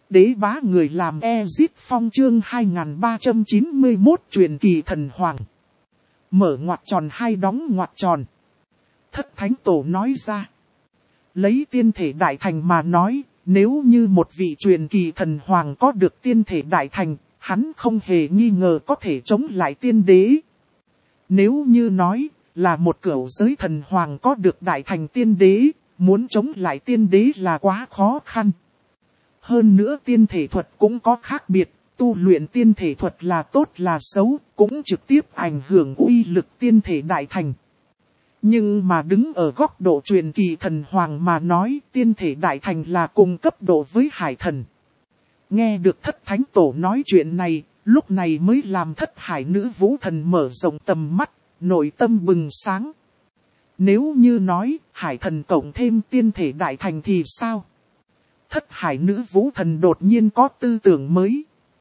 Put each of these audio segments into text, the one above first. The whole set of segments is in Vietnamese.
Đế bá người làm Ezit Phong chương 2391 truyền kỳ thần hoàng. Mở ngoặc tròn hay đóng ngoặc tròn. Thất thánh tổ nói ra. Lấy tiên thể đại thành mà nói, nếu như một vị truyền kỳ thần hoàng có được tiên thể đại thành, hắn không hề nghi ngờ có thể chống lại tiên đế. Nếu như nói là một cửu giới thần hoàng có được đại thành tiên đế, muốn chống lại tiên đế là quá khó khăn. Hơn nữa tiên thể thuật cũng có khác biệt, tu luyện tiên thể thuật là tốt là xấu, cũng trực tiếp ảnh hưởng uy lực tiên thể đại thành. Nhưng mà đứng ở góc độ truyền kỳ thần hoàng mà nói, tiên thể đại thành là cùng cấp độ với hải thần. Nghe được thất thánh tổ nói chuyện này, lúc này mới làm thất hải nữ vũ thần mở rộng tầm mắt, nội tâm bừng sáng. Nếu như nói hải thần cộng thêm tiên thể đại thành thì sao? Thất hải nữ vũ thần đột nhiên có tư tưởng mới.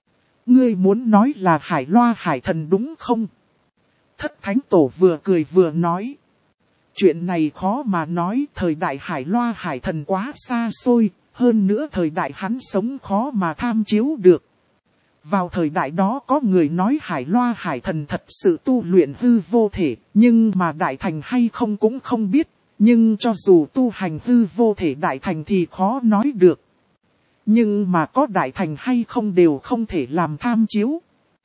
Ngươi muốn nói là hải loa hải thần đúng không? Thất thánh tổ vừa cười vừa nói. Chuyện này khó mà nói, thời đại hải loa hải thần quá xa xôi, hơn nữa thời đại hắn sống khó mà tham chiếu được. Vào thời đại đó có người nói hải loa hải thần thật sự tu luyện hư vô thể, nhưng mà đại thành hay không cũng không biết, nhưng cho dù tu hành hư vô thể đại thành thì khó nói được. Nhưng mà có đại thành hay không đều không thể làm tham chiếu.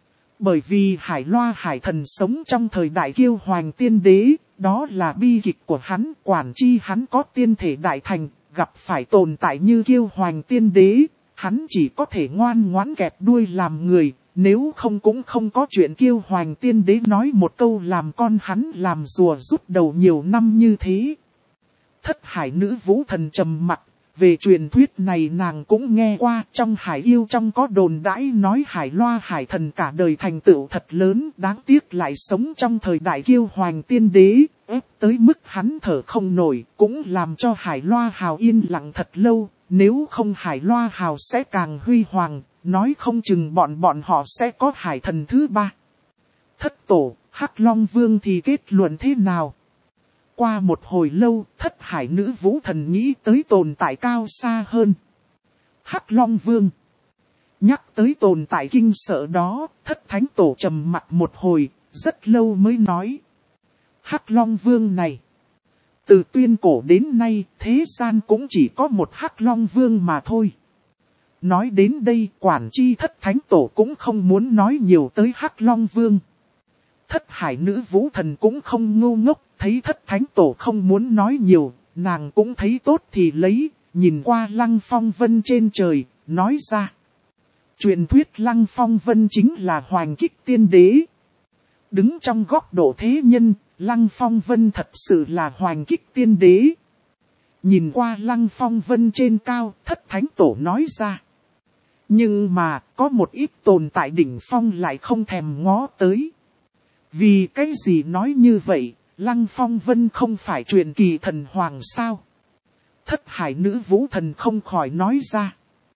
Bởi vì hải loa hải thần sống trong thời đại kiêu hoành tiên đế, đó là bi kịch của hắn, quản chi hắn có tiên thể đại thành, gặp phải tồn tại như kiêu hoành tiên đế, hắn chỉ có thể ngoan ngoãn kẹp đuôi làm người, nếu không cũng không có chuyện kiêu hoành tiên đế nói một câu làm con hắn làm rùa rút đầu nhiều năm như thế. Thất hải nữ vũ thần trầm mặc. Về truyền thuyết này nàng cũng nghe qua, trong hải yêu trong có đồn đãi nói hải loa hải thần cả đời thành tựu thật lớn, đáng tiếc lại sống trong thời đại kiêu hoành tiên đế, ép tới mức hắn thở không nổi, cũng làm cho hải loa hào yên lặng thật lâu, nếu không hải loa hào sẽ càng huy hoàng, nói không chừng bọn họ sẽ có hải thần thứ ba. Thất tổ, Hắc Long Vương thì kết luận thế nào? Qua một hồi lâu, thất hải nữ vũ thần nghĩ tới tồn tại cao xa hơn. Hắc Long Vương. Nhắc tới tồn tại kinh sợ đó, thất thánh tổ trầm mặt một hồi, rất lâu mới nói. Hắc Long Vương này. Từ tuyên cổ đến nay, thế gian cũng chỉ có một Hắc Long Vương mà thôi. Nói đến đây, quản chi thất thánh tổ cũng không muốn nói nhiều tới Hắc Long Vương. Thất hải nữ vũ thần cũng không ngu ngốc, thấy thất thánh tổ không muốn nói nhiều, nàng cũng thấy tốt thì lấy, nhìn qua Lăng Phong Vân trên trời, nói ra. Truyền thuyết Lăng Phong Vân chính là hoành kích tiên đế. Đứng trong góc độ thế nhân, Lăng Phong Vân thật sự là hoành kích tiên đế. Nhìn qua Lăng Phong Vân trên cao, thất thánh tổ nói ra. Nhưng mà, có một ít tồn tại đỉnh phong lại không thèm ngó tới. Vì cái gì nói như vậy, Lăng Phong Vân không phải truyền kỳ thần hoàng sao? Thất hải nữ vũ thần không khỏi nói ra.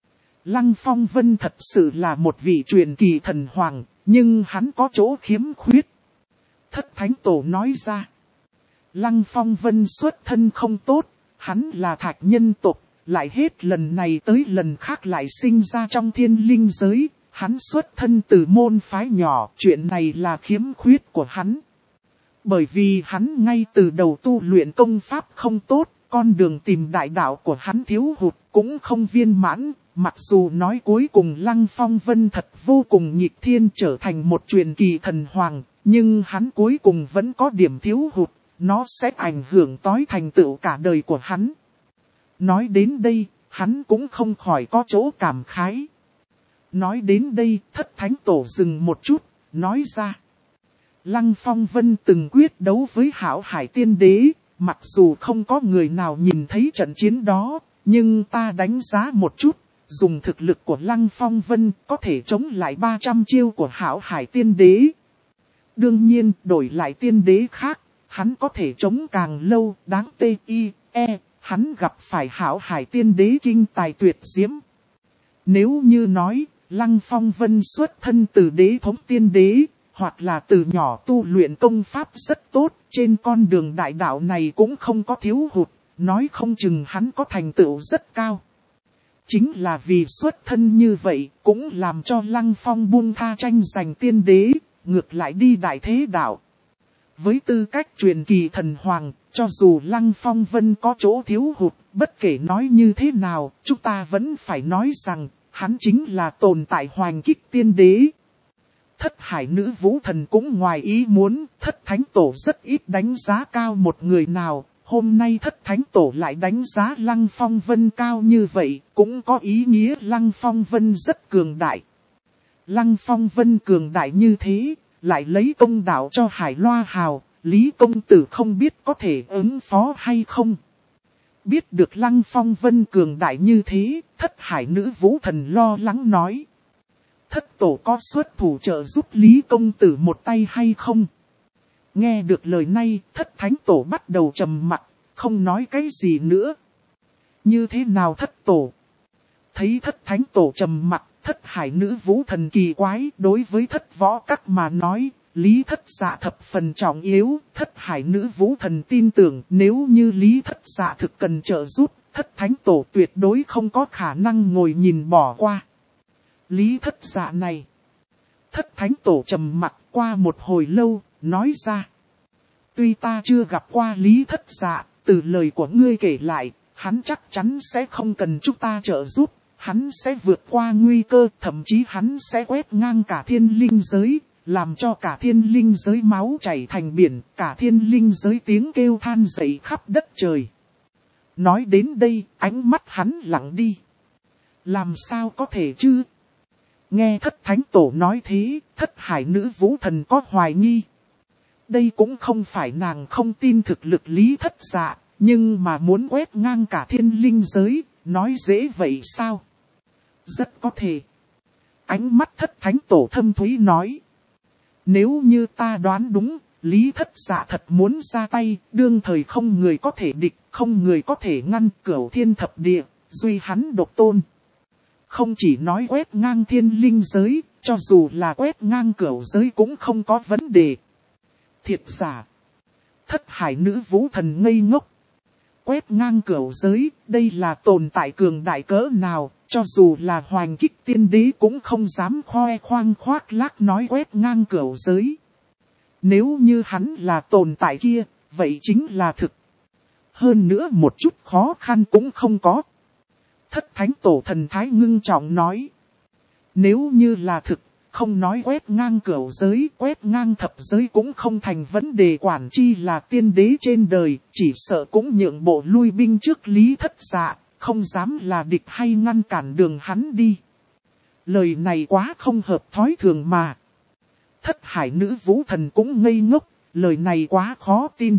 Lăng Phong Vân thật sự là một vị truyền kỳ thần hoàng, nhưng hắn có chỗ khiếm khuyết. Thất thánh tổ nói ra. Lăng Phong Vân xuất thân không tốt, hắn là thạch nhân tộc, lại hết lần này tới lần khác lại sinh ra trong thiên linh giới. Hắn xuất thân từ môn phái nhỏ, chuyện này là khiếm khuyết của hắn. Bởi vì hắn ngay từ đầu tu luyện công pháp không tốt, con đường tìm đại đạo của hắn thiếu hụt cũng không viên mãn. Mặc dù nói cuối cùng Lăng Phong Vân thật vô cùng nghịch thiên trở thành một truyền kỳ thần hoàng, nhưng hắn cuối cùng vẫn có điểm thiếu hụt, nó sẽ ảnh hưởng tới thành tựu cả đời của hắn. Nói đến đây, hắn cũng không khỏi có chỗ cảm khái. Nói đến đây, thất thánh tổ dừng một chút, nói ra. Lăng Phong Vân từng quyết đấu với Hảo Hải Tiên Đế, mặc dù không có người nào nhìn thấy trận chiến đó, nhưng ta đánh giá một chút, dùng thực lực của Lăng Phong Vân có thể chống lại 300 chiêu của Hảo Hải Tiên Đế. Đương nhiên, đổi lại tiên đế khác, hắn có thể chống càng lâu, đáng T.I.E. Hắn gặp phải Hảo Hải Tiên Đế kinh tài tuyệt diễm. Nếu như nói, Lăng Phong Vân xuất thân từ đế thống tiên đế, hoặc là từ nhỏ tu luyện công pháp rất tốt, trên con đường đại đạo này cũng không có thiếu hụt, nói không chừng hắn có thành tựu rất cao. chính là vì xuất thân như vậy, cũng làm cho Lăng Phong buông tha tranh giành tiên đế, ngược lại đi đại thế đạo. Với tư cách truyền kỳ thần hoàng, cho dù Lăng Phong Vân có chỗ thiếu hụt, bất kể nói như thế nào, chúng ta vẫn phải nói rằng, hắn chính là tồn tại hoành kích tiên đế. Thất hải nữ vũ thần cũng ngoài ý muốn, thất thánh tổ rất ít đánh giá cao một người nào. Hôm nay thất thánh tổ lại đánh giá Lăng Phong Vân cao như vậy, cũng có ý nghĩa Lăng Phong Vân rất cường đại. Lăng Phong Vân cường đại như thế, lại lấy công đạo cho Hải Loa Hào, Lý công tử không biết có thể ứng phó hay không. Biết được Lăng Phong Vân cường đại như thế, thất hải nữ vũ thần lo lắng nói. Thất tổ có xuất thủ trợ giúp Lý công tử một tay hay không? Nghe được lời này, thất thánh tổ bắt đầu trầm mặc, không nói cái gì nữa. Như thế nào thất tổ? Thấy thất thánh tổ trầm mặc, thất hải nữ vũ thần kỳ quái, đối với thất võ các mà nói, Lý thất dạ thập phần trọng yếu, thất hải nữ vũ thần tin tưởng nếu như Lý thất dạ thực cần trợ giúp, thất thánh tổ tuyệt đối không có khả năng ngồi nhìn bỏ qua. Lý thất dạ này. Thất thánh tổ trầm mặc qua một hồi lâu, nói ra. Tuy ta chưa gặp qua Lý thất dạ, từ lời của ngươi kể lại, hắn chắc chắn sẽ không cần chúng ta trợ giúp, hắn sẽ vượt qua nguy cơ, thậm chí hắn sẽ quét ngang cả thiên linh giới, làm cho cả thiên linh giới máu chảy thành biển, cả thiên linh giới tiếng kêu than dậy khắp đất trời. Nói đến đây, ánh mắt hắn lặng đi. Làm sao có thể chứ? Nghe thất thánh tổ nói thế, thất hải nữ vũ thần có hoài nghi. Đây cũng không phải nàng không tin thực lực Lý thất dạ, nhưng mà muốn quét ngang cả thiên linh giới, nói dễ vậy sao? Rất có thể. Ánh mắt thất thánh tổ thâm thúy nói. Nếu như ta đoán đúng, Lý thất dạ thật muốn ra tay, đương thời không người có thể địch, không người có thể ngăn cửu thiên thập địa, duy hắn độc tôn. Không chỉ nói quét ngang thiên linh giới, cho dù là quét ngang cửu giới cũng không có vấn đề. Thiệt giả. Thất hải nữ vũ thần ngây ngốc. Quét ngang cửu giới, đây là tồn tại cường đại cỡ nào, cho dù là hoành kích tiên đế cũng không dám khoe khoang khoác lác nói quét ngang cửu giới. Nếu như hắn là tồn tại kia, vậy chính là thực. Hơn nữa một chút khó khăn cũng không có. Thất thánh tổ thần thái ngưng trọng nói. Nếu như là thực, không nói quét ngang cửu giới, quét ngang thập giới cũng không thành vấn đề, quản chi là tiên đế trên đời, chỉ sợ cũng nhượng bộ lui binh trước Lý thất dạ, không dám là địch hay ngăn cản đường hắn đi. Lời này quá không hợp thói thường mà. Thất hải nữ vũ thần cũng ngây ngốc, lời này quá khó tin.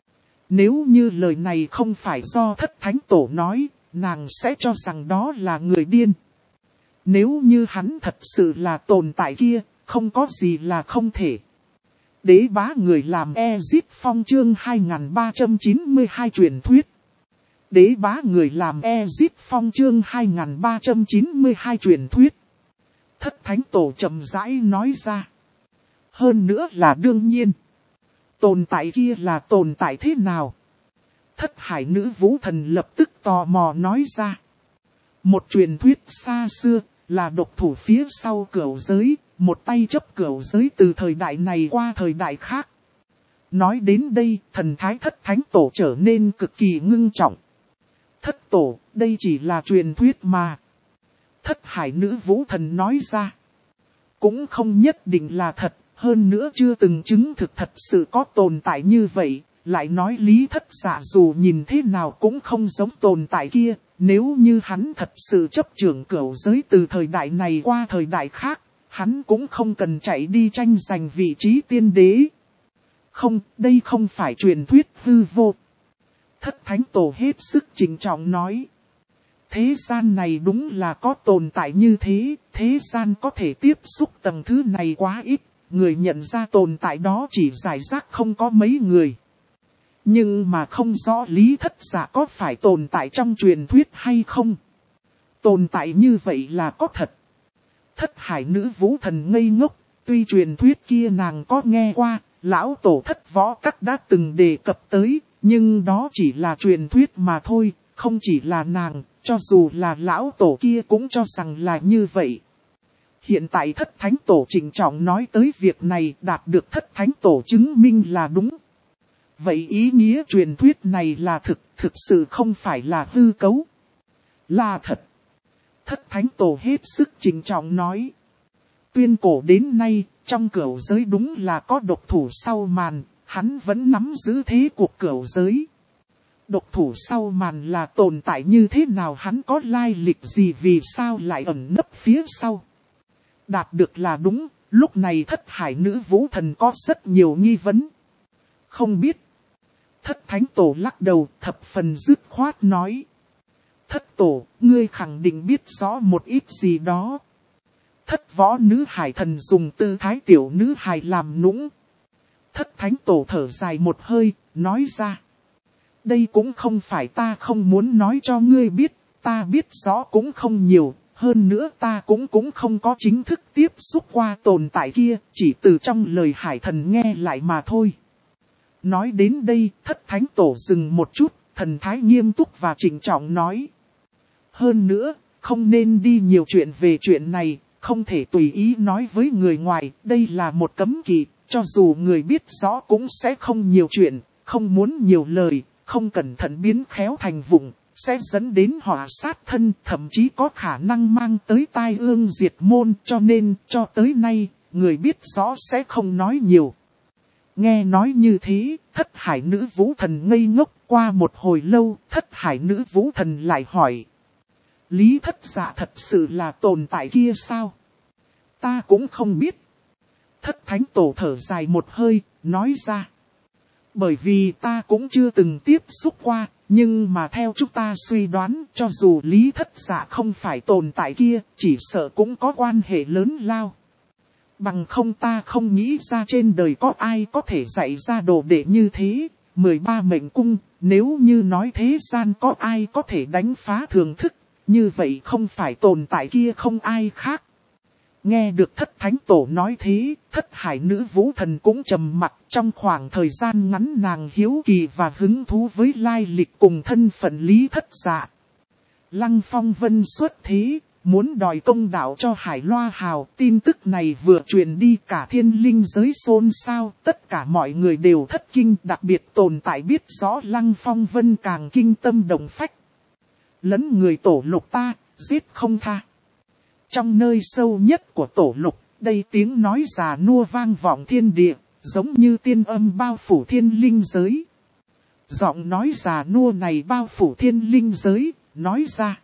Nếu như lời này không phải do thất thánh tổ nói, nàng sẽ cho rằng đó là người điên. Nếu như hắn thật sự là tồn tại kia, không có gì là không thể. Đế bá người làm Ezip Phong chương 2392 truyền thuyết. Đế bá người làm Ezip Phong chương 2392 truyền thuyết. Thất thánh tổ chậm rãi nói ra. Hơn nữa là đương nhiên. Tồn tại kia là tồn tại thế nào? Thất hải nữ vũ thần lập tức tò mò nói ra. Một truyền thuyết xa xưa, là độc thủ phía sau cửu giới, một tay chấp cửu giới từ thời đại này qua thời đại khác. Nói đến đây, thần thái thất thánh tổ trở nên cực kỳ ngưng trọng. Thất tổ, đây chỉ là truyền thuyết mà. Thất hải nữ vũ thần nói ra. Cũng không nhất định là thật, hơn nữa chưa từng chứng thực thật sự có tồn tại như vậy. Lại nói Lý thất dạ dù nhìn thế nào cũng không giống tồn tại kia. Nếu như hắn thật sự chấp trưởng cửu giới từ thời đại này qua thời đại khác, hắn cũng không cần chạy đi tranh giành vị trí tiên đế. Không, đây không phải truyền thuyết hư vô. Thất thánh tổ hết sức trịnh trọng nói. Thế gian này đúng là có tồn tại như thế, thế gian có thể tiếp xúc tầng thứ này quá ít, người nhận ra tồn tại đó chỉ giải rác không có mấy người. Nhưng mà không rõ Lý thất dạ có phải tồn tại trong truyền thuyết hay không. Tồn tại như vậy là có thật. Thất hải nữ vũ thần ngây ngốc, tuy truyền thuyết kia nàng có nghe qua, lão tổ thất võ các đã từng đề cập tới, nhưng đó chỉ là truyền thuyết mà thôi, không chỉ là nàng, cho dù là lão tổ kia cũng cho rằng là như vậy. Hiện tại thất thánh tổ trịnh trọng nói tới việc này, đạt được thất thánh tổ chứng minh là đúng. Vậy ý nghĩa truyền thuyết này là thực sự không phải là hư cấu. Là thật. Thất thánh tổ hết sức trịnh trọng nói. Tuyên cổ đến nay, trong cửu giới đúng là có độc thủ sau màn, hắn vẫn nắm giữ thế cuộc cửu giới. Độc thủ sau màn là tồn tại như thế nào, hắn có lai lịch gì, vì sao lại ẩn nấp phía sau. Đạt được là đúng, lúc này thất hải nữ vũ thần có rất nhiều nghi vấn. Không biết. Thất thánh tổ lắc đầu, thập phần dứt khoát nói. Thất tổ, ngươi khẳng định biết rõ một ít gì đó. Thất võ nữ hải thần dùng tư thái tiểu nữ hải làm nũng. Thất thánh tổ thở dài một hơi, nói ra. Đây cũng không phải ta không muốn nói cho ngươi biết, ta biết rõ cũng không nhiều, hơn nữa ta cũng không có chính thức tiếp xúc qua tồn tại kia, chỉ từ trong lời hải thần nghe lại mà thôi. Nói đến đây, thất thánh tổ dừng một chút, thần thái nghiêm túc và trịnh trọng nói. Hơn nữa, không nên đi nhiều chuyện về chuyện này, không thể tùy ý nói với người ngoài, đây là một cấm kỵ, cho dù người biết rõ cũng sẽ không nhiều chuyện, không muốn nhiều lời, không cẩn thận biến khéo thành vụng, sẽ dẫn đến họa sát thân, thậm chí có khả năng mang tới tai ương diệt môn, cho nên, cho tới nay, người biết rõ sẽ không nói nhiều. Nghe nói như thế, thất hải nữ vũ thần ngây ngốc, qua một hồi lâu, thất hải nữ vũ thần lại hỏi. Lý thất dạ thật sự là tồn tại kia sao? Ta cũng không biết. Thất thánh tổ thở dài một hơi, nói ra. Bởi vì ta cũng chưa từng tiếp xúc qua, nhưng mà theo chúng ta suy đoán, cho dù lý thất dạ không phải tồn tại kia, chỉ sợ cũng có quan hệ lớn lao. Bằng không ta không nghĩ ra trên đời có ai có thể dạy ra đồ đệ như thế. 13 mệnh cung, nếu như nói thế gian có ai có thể đánh phá thường thức, như vậy không phải tồn tại kia không ai khác. Nghe được thất thánh tổ nói thế, thất hải nữ vũ thần cũng trầm mặc, trong khoảng thời gian ngắn nàng hiếu kỳ và hứng thú với lai lịch cùng thân phận lý thất dạ. Lăng Phong Vân xuất thế, muốn đòi công đạo cho Hải Loa Hào, tin tức này vừa truyền đi cả thiên linh giới xôn xao, tất cả mọi người đều thất kinh, đặc biệt tồn tại biết rõ Lăng Phong Vân càng kinh tâm động phách. Lấn người tổ lục ta, giết không tha. Trong nơi sâu nhất của tổ lục, đây tiếng nói già nua vang vọng thiên địa, giống như tiên âm bao phủ thiên linh giới. Giọng nói già nua này bao phủ thiên linh giới, nói ra.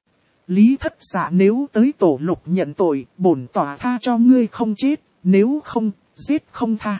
Lý thất dạ nếu tới tổ lục nhận tội, bổn tỏa tha cho ngươi không chết, nếu không, giết không tha.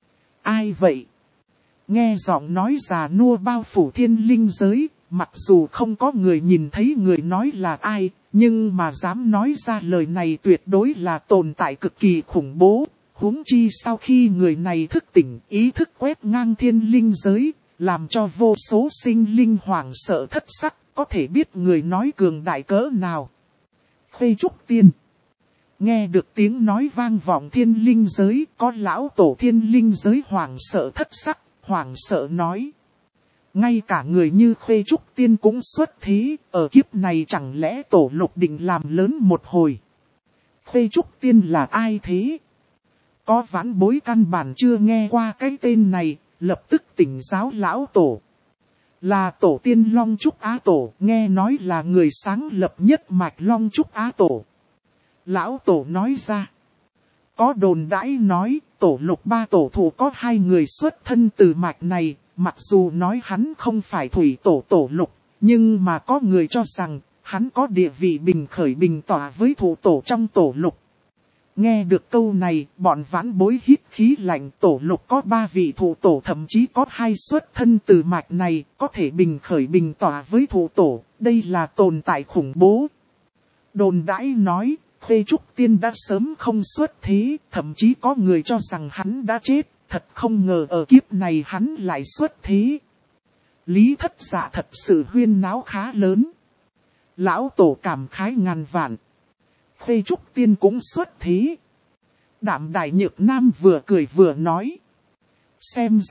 Ai vậy? Nghe giọng nói già nua bao phủ thiên linh giới, mặc dù không có người nhìn thấy người nói là ai, nhưng mà dám nói ra lời này tuyệt đối là tồn tại cực kỳ khủng bố. Huống chi sau khi người này thức tỉnh, ý thức quét ngang thiên linh giới, làm cho vô số sinh linh hoảng sợ thất sắc, có thể biết người nói cường đại cỡ nào. Khuê Trúc Tiên. Nghe được tiếng nói vang vọng thiên linh giới, có lão tổ thiên linh giới hoảng sợ thất sắc, hoảng sợ nói. Ngay cả người như Khuê Trúc Tiên cũng xuất thế, ở kiếp này chẳng lẽ tổ lục định làm lớn một hồi. Khuê Trúc Tiên là ai thế? Có vãn bối căn bản chưa nghe qua cái tên này, lập tức tỉnh giáo lão tổ. Là tổ tiên Long Trúc Á Tổ, nghe nói là người sáng lập nhất mạch Long Trúc Á Tổ. Lão tổ nói ra. Có đồn đãi nói, tổ lục ba tổ thủ có 2 người xuất thân từ mạch này, mặc dù nói hắn không phải thủy tổ tổ lục, nhưng mà có người cho rằng, hắn có địa vị bình khởi bình tỏa với thủ tổ trong tổ lục. Nghe được câu này, bọn vãn bối hít khí lạnh, tổ lục có 3 vị thủ tổ, thậm chí có 2 xuất thân từ mạch này, có thể bình khởi bình tỏa với thủ tổ, đây là tồn tại khủng bố. Đồn đãi nói, Khuê Trúc Tiên đã sớm không xuất thế, thậm chí có người cho rằng hắn đã chết, thật không ngờ ở kiếp này hắn lại xuất thế. Lý thất dạ thật sự huyên náo khá lớn. Lão tổ cảm khái ngàn vạn. Khuê Trúc Tiên cũng xuất thế. Đạm Đài Nhược Nam vừa cười vừa nói. Xem ra,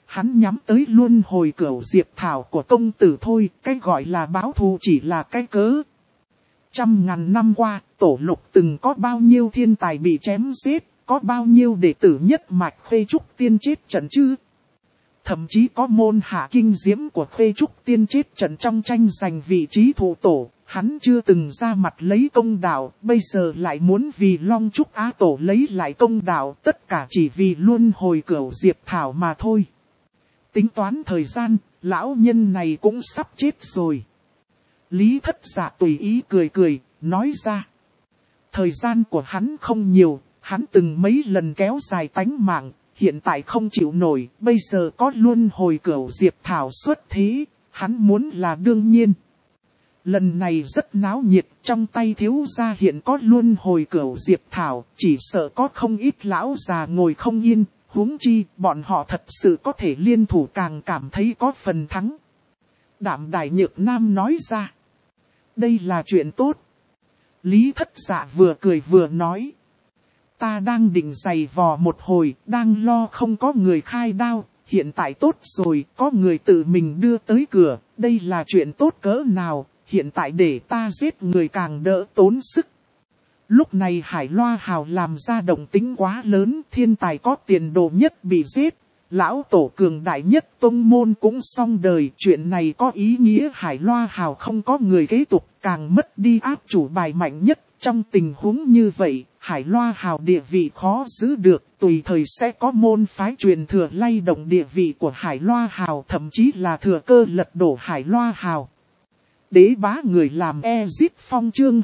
Hắn nhắm tới luân hồi cửu diệp thảo của công tử thôi, cái gọi là báo thù chỉ là cái cớ. 100.000 năm qua, tổ lục từng có bao nhiêu thiên tài bị chém giết, có bao nhiêu đệ tử nhất mạch Khê Trúc Tiên chết trận chứ? Thậm chí có môn hạ kinh diễm của Khê Trúc Tiên chết trận trong tranh giành vị trí thủ tổ, hắn chưa từng ra mặt lấy công đạo, bây giờ lại muốn vì Long Trúc Á Tổ lấy lại công đạo, tất cả chỉ vì luân hồi cửu diệp thảo mà thôi. Tính toán thời gian, lão nhân này cũng sắp chết rồi. Lý Thất Dạ tùy ý cười cười, nói ra. Thời gian của hắn không nhiều, hắn từng mấy lần kéo dài tánh mạng, hiện tại không chịu nổi, bây giờ có luân hồi cửu diệp thảo xuất thế, hắn muốn là đương nhiên. Lần này rất náo nhiệt, trong tay thiếu gia hiện có luân hồi cửu diệp thảo, chỉ sợ có không ít lão già ngồi không yên, huống chi bọn họ thật sự có thể liên thủ càng cảm thấy có phần thắng. Đạm Đài Nhược Nam nói ra. Đây là chuyện tốt. Lý Thất Dạ vừa cười vừa nói. Ta đang định giày vò một hồi, đang lo không có người khai đao, hiện tại tốt rồi, có người tự mình đưa tới cửa, đây là chuyện tốt cỡ nào, hiện tại để ta giết người càng đỡ tốn sức. Lúc này Hải Loa Hào làm ra động tính quá lớn, thiên tài có tiền đồ nhất bị giết, lão tổ cường đại nhất tông môn cũng xong đời, chuyện này có ý nghĩa Hải Loa Hào không có người kế tục, càng mất đi áp chủ bài mạnh nhất, trong tình huống như vậy. Hải Loa Hào địa vị khó giữ được, tùy thời sẽ có môn phái truyền thừa lay động địa vị của Hải Loa Hào, thậm chí là thừa cơ lật đổ Hải Loa Hào. Đế bá người làm Ezip Phong chương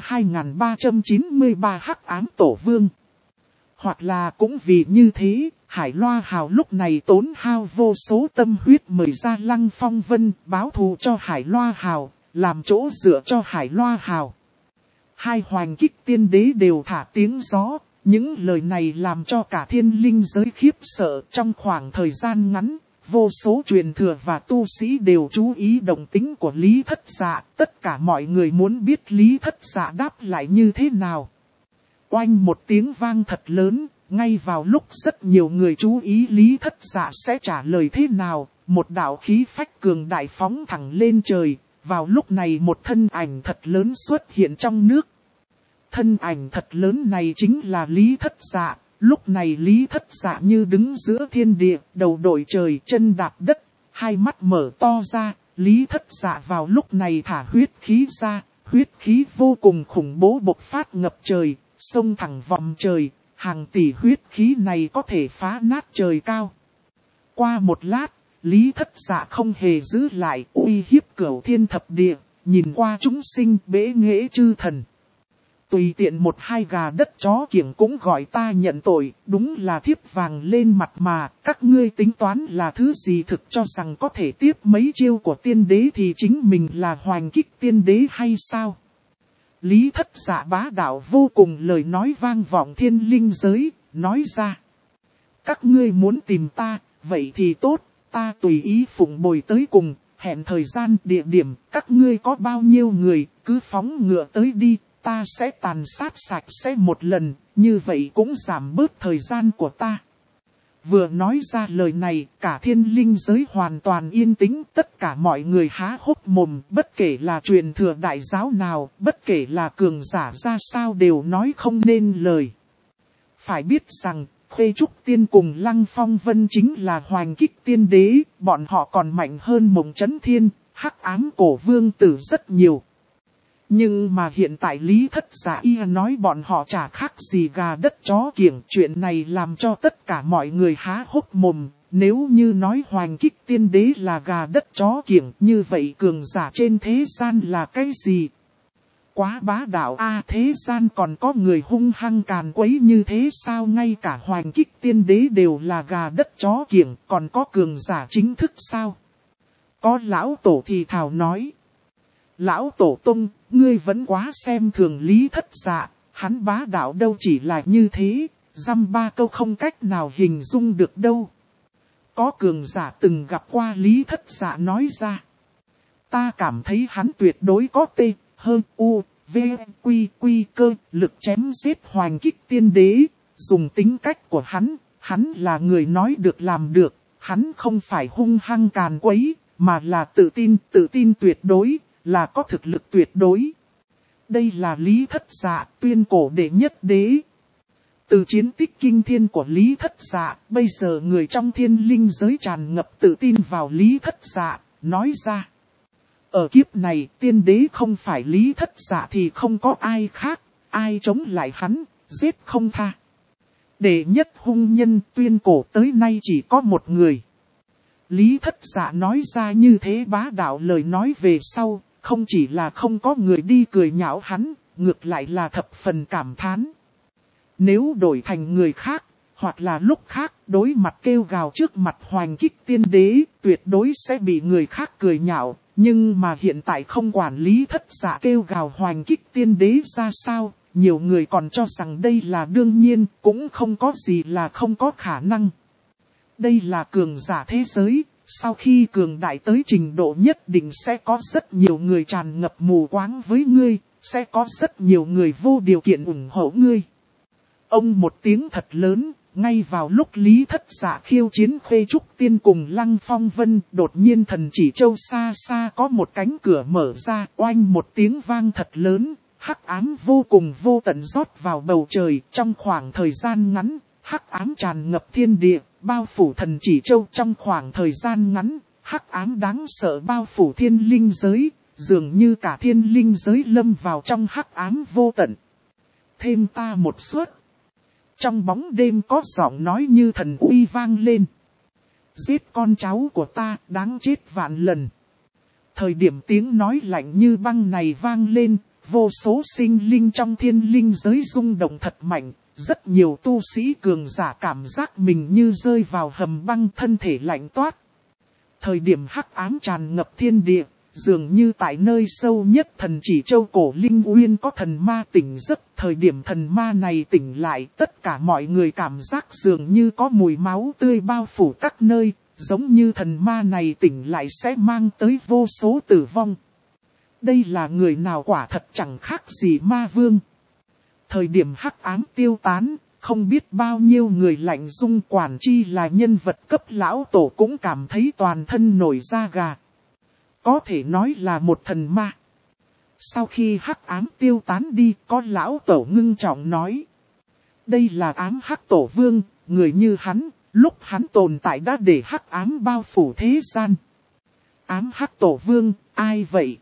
2393 Hắc Ám Tổ Vương. Hoặc là cũng vì như thế, Hải Loa Hào lúc này tốn hao vô số tâm huyết mời ra Lăng Phong Vân báo thù cho Hải Loa Hào, làm chỗ dựa cho Hải Loa Hào. Hai Hoành Kích Tiên Đế đều thả tiếng gió, những lời này làm cho cả thiên linh giới khiếp sợ. Trong khoảng thời gian ngắn, vô số truyền thừa và tu sĩ đều chú ý động tính của Lý Thất Dạ, tất cả mọi người muốn biết Lý Thất Dạ đáp lại như thế nào. Oanh một tiếng vang thật lớn, ngay vào lúc rất nhiều người chú ý Lý Thất Dạ sẽ trả lời thế nào, một đạo khí phách cường đại phóng thẳng lên trời. Vào lúc này một thân ảnh thật lớn xuất hiện trong nước. Thân ảnh thật lớn này chính là Lý Thất Dạ. Lúc này Lý Thất Dạ như đứng giữa thiên địa, đầu đội trời, chân đạp đất, hai mắt mở to ra. Lý Thất Dạ vào lúc này thả huyết khí ra, huyết khí vô cùng khủng bố bộc phát ngập trời, xông thẳng vòng trời, hàng tỷ huyết khí này có thể phá nát trời cao. Qua một lát, Lý Thất Dạ không hề giữ lại, uy hiếp cửu thiên thập địa, nhìn qua chúng sinh bế nghệ chư thần. Tùy tiện một hai gà đất chó kiểng cũng gọi ta nhận tội, đúng là thiếp vàng lên mặt mà, các ngươi tính toán là thứ gì thực cho rằng có thể tiếp mấy chiêu của tiên đế thì chính mình là Hoành Kích Tiên Đế hay sao? Lý Thất Dạ bá đạo vô cùng, lời nói vang vọng thiên linh giới, nói ra. Các ngươi muốn tìm ta, vậy thì tốt. Ta tùy ý phụng bồi tới cùng, hẹn thời gian địa điểm, các ngươi có bao nhiêu người, cứ phóng ngựa tới đi, ta sẽ tàn sát sạch sẽ một lần, như vậy cũng giảm bớt thời gian của ta. Vừa nói ra lời này, cả thiên linh giới hoàn toàn yên tĩnh, tất cả mọi người há hốc mồm, bất kể là truyền thừa đại giáo nào, bất kể là cường giả ra sao đều nói không nên lời. Phải biết rằng, Khê Trúc Tiên cùng Lăng Phong Vân chính là Hoành Kích Tiên Đế, bọn họ còn mạnh hơn Mộng Chấn Thiên, Hắc Ám Cổ Vương Tử rất nhiều. Nhưng mà hiện tại Lý Thất Dạ y nói bọn họ chả khác gì gà đất chó kiểng, chuyện này làm cho tất cả mọi người há hốc mồm. Nếu như nói Hoành Kích Tiên Đế là gà đất chó kiểng, như vậy cường giả trên thế gian là cái gì? Quá bá đạo a, thế gian còn có người hung hăng càn quấy như thế sao? Ngay cả Hoành Kích Tiên Đế đều là gà đất chó kiểng, còn có cường giả chính thức sao? Có lão tổ thì thào nói. Lão tổ tung, ngươi vẫn quá xem thường Lý Thất Dạ, hắn bá đạo đâu chỉ là như thế, dăm ba câu không cách nào hình dung được đâu. Có cường giả từng gặp qua Lý Thất Dạ nói ra. Ta cảm thấy hắn tuyệt đối có tê, hơn u, v, quy cơ, lực chém giết Hoành Kích Tiên Đế, dùng tính cách của hắn là người nói được làm được. Hắn không phải hung hăng càn quấy, mà là tự tin tuyệt đối, là có thực lực tuyệt đối. Đây là Lý Thất Dạ, tuyên cổ đệ nhất đế. Từ chiến tích kinh thiên của Lý Thất Dạ, bây giờ người trong thiên linh giới tràn ngập tự tin vào Lý Thất Dạ, nói ra. Ở kiếp này, tiên đế không phải Lý Thất Dạ thì không có ai khác, ai chống lại hắn, giết không tha. Đệ nhất hung nhân tuyên cổ tới nay chỉ có một người. Lý Thất Dạ nói ra như thế bá đạo lời nói về sau, không chỉ là không có người đi cười nhạo hắn, ngược lại là thập phần cảm thán. Nếu đổi thành người khác, hoặc là lúc khác đối mặt kêu gào trước mặt hoành kích tiên đế, tuyệt đối sẽ bị người khác cười nhạo. Nhưng mà hiện tại không quản Lý Thất Dạ kêu gào hoành kích tiên đế ra sao, nhiều người còn cho rằng đây là đương nhiên, cũng không có gì là không có khả năng. Đây là cường giả thế giới, sau khi cường đại tới trình độ nhất định sẽ có rất nhiều người tràn ngập mù quáng với ngươi, sẽ có rất nhiều người vô điều kiện ủng hộ ngươi. Ông một tiếng thật lớn, ngay vào lúc Lý Thất Dạ khiêu chiến Khuê Trúc Tiên cùng Lăng Phong Vân, đột nhiên Thần Chỉ Châu xa xa có một cánh cửa mở ra, oanh một tiếng vang thật lớn, hắc ám vô cùng vô tận rót vào bầu trời, trong khoảng thời gian ngắn, hắc ám tràn ngập thiên địa, bao phủ Thần Chỉ Châu trong khoảng thời gian ngắn, hắc ám đáng sợ bao phủ thiên linh giới, dường như cả thiên linh giới lâm vào trong hắc ám vô tận. Thêm ta một suất. Trong bóng đêm có giọng nói như thần uy vang lên. Giết con cháu của ta, đáng chết vạn lần. Thời điểm tiếng nói lạnh như băng này vang lên, vô số sinh linh trong thiên linh giới rung động thật mạnh. Rất nhiều tu sĩ cường giả cảm giác mình như rơi vào hầm băng, thân thể lạnh toát. Thời điểm hắc ám tràn ngập thiên địa, dường như tại nơi sâu nhất Thần Chỉ Châu cổ Linh Uyên có thần ma tỉnh giấc. Thời điểm thần ma này tỉnh lại, tất cả mọi người cảm giác dường như có mùi máu tươi bao phủ các nơi, giống như thần ma này tỉnh lại sẽ mang tới vô số tử vong. Đây là người nào quả thật chẳng khác gì ma vương. Thời điểm hắc ám tiêu tán, không biết bao nhiêu người lạnh rung, quản chi là nhân vật cấp lão tổ cũng cảm thấy toàn thân nổi da gà. Có thể nói là một thần ma. Sau khi hắc ám tiêu tán đi, có lão tổ ngưng trọng nói. Đây là ám hắc tổ vương, người như hắn, lúc hắn tồn tại đã để hắc ám bao phủ thế gian. Ám hắc tổ vương, ai vậy?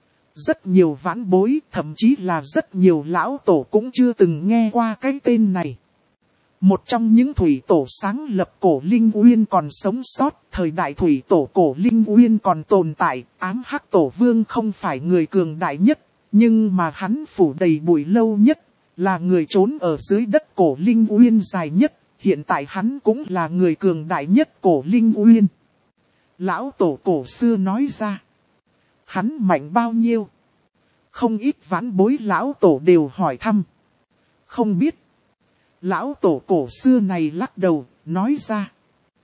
Rất nhiều vãn bối, thậm chí là rất nhiều lão tổ cũng chưa từng nghe qua cái tên này. Một trong những thủy tổ sáng lập cổ Linh Uyên còn sống sót, thời đại thủy tổ cổ Linh Uyên còn tồn tại, ám hắc tổ vương không phải người cường đại nhất, nhưng mà hắn phủ đầy bụi lâu nhất, là người trốn ở dưới đất cổ Linh Uyên dài nhất, hiện tại hắn cũng là người cường đại nhất cổ Linh Uyên. Lão tổ cổ xưa nói ra, hắn mạnh bao nhiêu? Không ít vãn bối lão tổ đều hỏi thăm. Không biết. Lão tổ cổ xưa này lắc đầu, nói ra.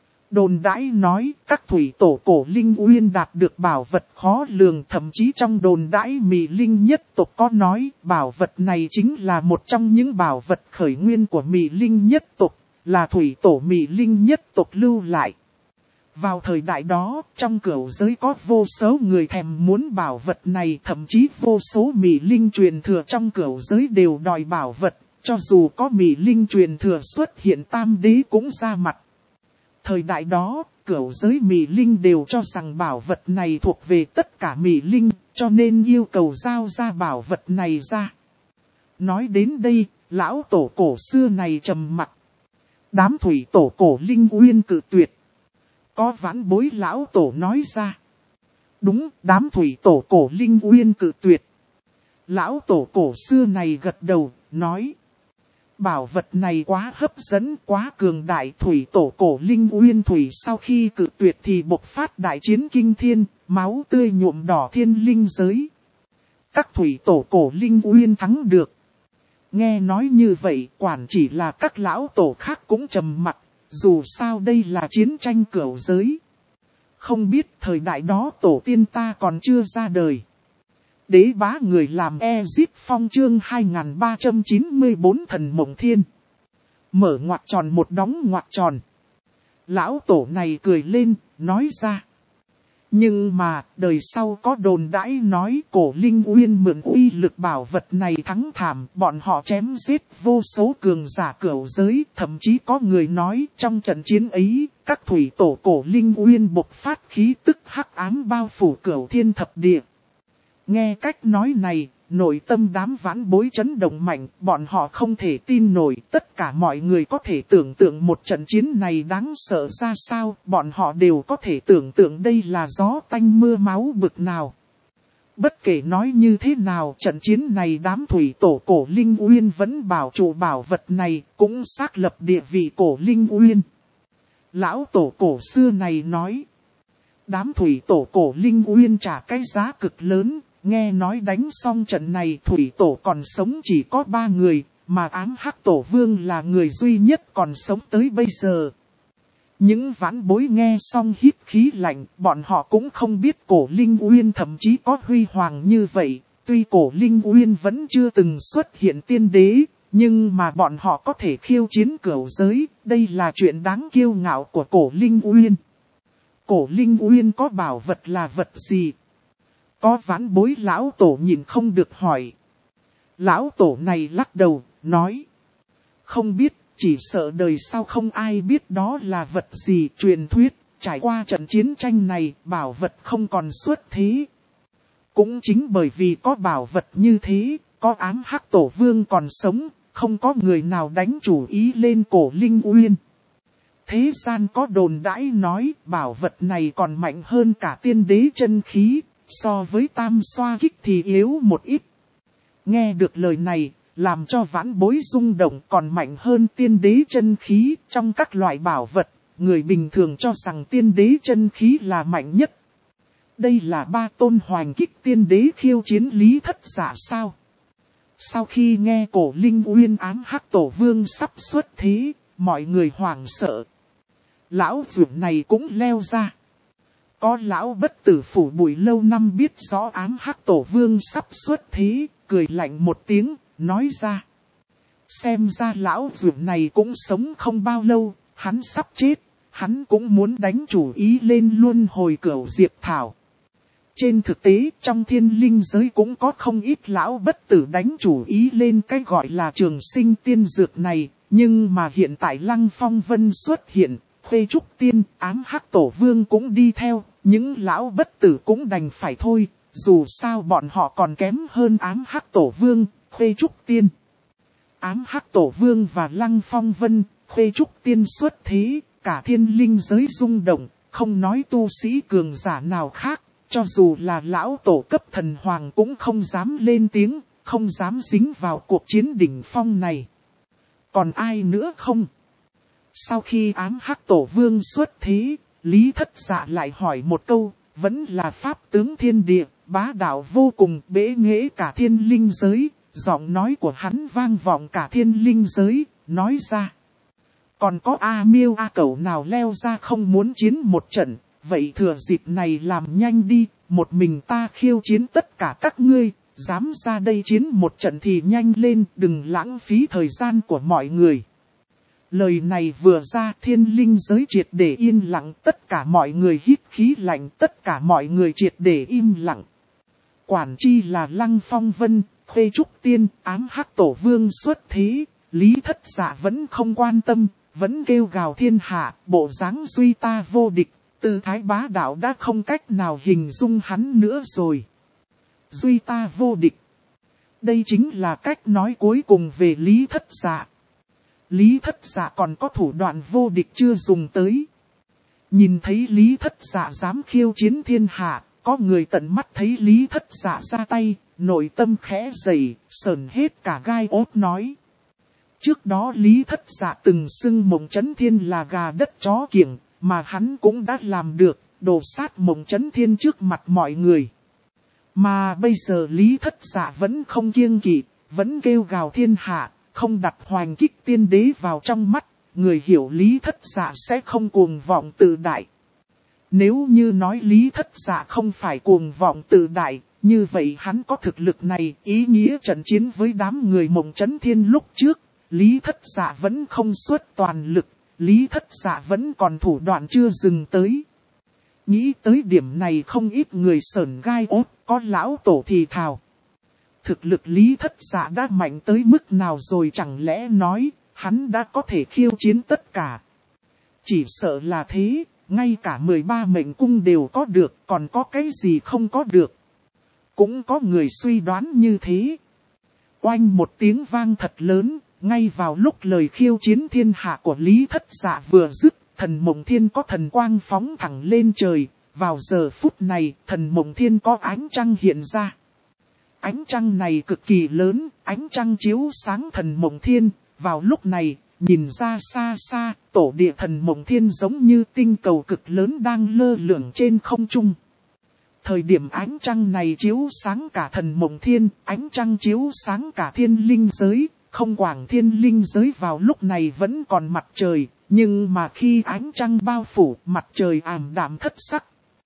Đồn đãi nói các thủy tổ cổ Linh Uyên đạt được bảo vật khó lường, thậm chí trong đồn đãi Mị Linh nhất tộc có nói bảo vật này chính là một trong những bảo vật khởi nguyên của Mị Linh nhất tộc, là thủy tổ Mị Linh nhất tộc lưu lại. Vào thời đại đó, trong cửu giới có vô số người thèm muốn bảo vật này, thậm chí vô số Mị Linh truyền thừa trong cửu giới đều đòi bảo vật. Cho dù có Mị Linh truyền thừa xuất hiện, tam đế cũng ra mặt. Thời đại đó, cửu giới Mị Linh đều cho rằng bảo vật này thuộc về tất cả Mị Linh, cho nên yêu cầu giao ra bảo vật này ra. Nói đến đây, lão tổ cổ xưa này trầm mặc. Đám thủy tổ cổ Linh Uyên cự tuyệt. Có vãn bối lão tổ nói ra. Đúng, đám thủy tổ cổ Linh Uyên cự tuyệt. Lão tổ cổ xưa này gật đầu, nói. Bảo vật này quá hấp dẫn, quá cường đại, thủy tổ cổ Linh Uyên thủy sau khi cự tuyệt thì bộc phát đại chiến kinh thiên, máu tươi nhuộm đỏ thiên linh giới. Các thủy tổ cổ Linh Uyên thắng được. Nghe nói như vậy, quản chỉ là các lão tổ khác cũng trầm mặc, dù sao đây là chiến tranh cửu giới. Không biết thời đại đó tổ tiên ta còn chưa ra đời. Đế bá người làm Ezip Phong chương 2394 Thần Mộng Thiên. Mở ngoặc tròn một đóng ngoặc tròn. Lão tổ này cười lên, nói ra. Nhưng mà, đời sau có đồn đãi nói Cổ Linh Uyên mượn uy lực bảo vật này thắng thảm, bọn họ chém giết vô số cường giả cửu giới, thậm chí có người nói trong trận chiến ấy, các thủy tổ Cổ Linh Uyên bộc phát khí tức hắc ám bao phủ cửu thiên thập địa. Nghe cách nói này, nội tâm đám vãn bối chấn động mạnh, bọn họ không thể tin nổi, tất cả mọi người có thể tưởng tượng một trận chiến này đáng sợ ra sao, bọn họ đều có thể tưởng tượng đây là gió tanh mưa máu bực nào. Bất kể nói như thế nào, trận chiến này đám thủy tổ Cổ Linh Uyên vẫn bảo trụ bảo vật này, cũng xác lập địa vị Cổ Linh Uyên. Lão tổ cổ xưa này nói, đám thủy tổ Cổ Linh Uyên trả cái giá cực lớn. Nghe nói đánh xong trận này thủy tổ còn sống chỉ có 3 người, mà ám hắc tổ vương là người duy nhất còn sống tới bây giờ. Những vãn bối nghe xong hít khí lạnh, bọn họ cũng không biết Cổ Linh Uyên thậm chí có huy hoàng như vậy. Tuy Cổ Linh Uyên vẫn chưa từng xuất hiện tiên đế, nhưng mà bọn họ có thể khiêu chiến cửu giới, đây là chuyện đáng kiêu ngạo của Cổ Linh Uyên. Cổ Linh Uyên có bảo vật là vật gì? Có vãn bối lão tổ nhìn không được hỏi. Lão tổ này lắc đầu, nói. Không biết, chỉ sợ đời sau không ai biết đó là vật gì. Truyền thuyết, trải qua trận chiến tranh này, bảo vật không còn xuất thế. Cũng chính bởi vì có bảo vật như thế, có ám hắc tổ vương còn sống, không có người nào đánh chủ ý lên Cổ Linh Uyên. Thế gian có đồn đãi nói, bảo vật này còn mạnh hơn cả tiên đế chân khí. So với tam xoa kích thì yếu một ít. Nghe được lời này, làm cho vãn bối rung động còn mạnh hơn tiên đế chân khí. Trong các loại bảo vật, người bình thường cho rằng tiên đế chân khí là mạnh nhất. Đây là 3 tôn hoành kích tiên đế khiêu chiến Lý Thất Giả sao? Sau khi nghe Cổ Linh Uyên ám hắc tổ vương sắp xuất thế, mọi người hoảng sợ. Lão dưỡng này cũng leo ra. Có lão bất tử phủ bụi lâu năm biết rõ ám hắc tổ vương sắp xuất thế, cười lạnh một tiếng, nói ra. Xem ra lão dưỡng này cũng sống không bao lâu, hắn sắp chết, hắn cũng muốn đánh chủ ý lên luân hồi cửu diệp thảo. Trên thực tế, trong thiên linh giới cũng có không ít lão bất tử đánh chủ ý lên cái gọi là trường sinh tiên dược này, nhưng mà hiện tại Lăng Phong Vân xuất hiện, Khuê Trúc Tiên, ám hắc tổ vương cũng đi theo. Những lão bất tử cũng đành phải thôi, dù sao bọn họ còn kém hơn ám hắc tổ vương, Khuê Trúc Tiên. Ám hắc tổ vương và Lăng Phong Vân, Khuê Trúc Tiên xuất thế, cả thiên linh giới rung động, không nói tu sĩ cường giả nào khác, cho dù là lão tổ cấp thần hoàng cũng không dám lên tiếng, không dám dính vào cuộc chiến đỉnh phong này. Còn ai nữa không? Sau khi ám hắc tổ vương xuất thế, Lý Thất Dạ lại hỏi một câu, vẫn là pháp tướng thiên địa, bá đạo vô cùng, bế nghệ cả thiên linh giới, giọng nói của hắn vang vọng cả thiên linh giới, nói ra. Còn có A Miêu A Cẩu nào leo ra không muốn chiến một trận, vậy thừa dịp này làm nhanh đi, một mình ta khiêu chiến tất cả các ngươi, dám ra đây chiến một trận thì nhanh lên, đừng lãng phí thời gian của mọi người. Lời này vừa ra thiên linh giới triệt để yên lặng, tất cả mọi người hít khí lạnh, tất cả mọi người triệt để im lặng. Quản chi là Lăng Phong Vân, Khuê Trúc Tiên, ám hắc tổ vương xuất thế, Lý Thất Dạ vẫn không quan tâm, vẫn kêu gào thiên hạ, bộ dáng duy ta vô địch, tư thái bá đạo đã không cách nào hình dung hắn nữa rồi. Duy ta vô địch. Đây chính là cách nói cuối cùng về Lý Thất Dạ. Lý Thất Dạ còn có thủ đoạn vô địch chưa dùng tới. Nhìn thấy Lý Thất Dạ dám khiêu chiến thiên hạ, có người tận mắt thấy Lý Thất Dạ ra tay, nội tâm khẽ dày, sờn hết cả gai ốt nói. Trước đó Lý Thất Dạ từng xưng Mộng Chấn Thiên là gà đất chó kiểng, mà hắn cũng đã làm được, đổ sát Mộng Chấn Thiên trước mặt mọi người. Mà bây giờ Lý Thất Dạ vẫn không kiêng kỵ, vẫn kêu gào thiên hạ, không đặt hoành kích tiên đế vào trong mắt, người hiểu Lý Thất Dạ sẽ không cuồng vọng tự đại. Nếu như nói Lý Thất Dạ không phải cuồng vọng tự đại, như vậy hắn có thực lực này, ý nghĩa trận chiến với đám người Mộng Chấn Thiên lúc trước, Lý Thất Dạ vẫn không xuất toàn lực, Lý Thất Dạ vẫn còn thủ đoạn chưa dừng tới. Nghĩ tới điểm này không ít người sởn gai ốt, có lão tổ thì thào. Thực lực Lý Thất Dạ đã mạnh tới mức nào rồi, chẳng lẽ nói, hắn đã có thể khiêu chiến tất cả. Chỉ sợ là thế, ngay cả 13 mệnh cung đều có được, còn có cái gì không có được. Cũng có người suy đoán như thế. Oanh một tiếng vang thật lớn, ngay vào lúc lời khiêu chiến thiên hạ của Lý Thất Dạ vừa dứt, thần Mộng Thiên có thần quang phóng thẳng lên trời. Vào giờ phút này, thần Mộng Thiên có ánh trăng hiện ra. Ánh trăng này cực kỳ lớn, ánh trăng chiếu sáng thần Mộng Thiên. Vào lúc này, nhìn ra xa xa, tổ địa thần Mộng Thiên giống như tinh cầu cực lớn đang lơ lửng trên không trung. Thời điểm ánh trăng này chiếu sáng cả thần Mộng Thiên, ánh trăng chiếu sáng cả thiên linh giới. Không quảng thiên linh giới vào lúc này vẫn còn mặt trời, nhưng mà khi ánh trăng bao phủ, mặt trời ảm đạm thất sắc.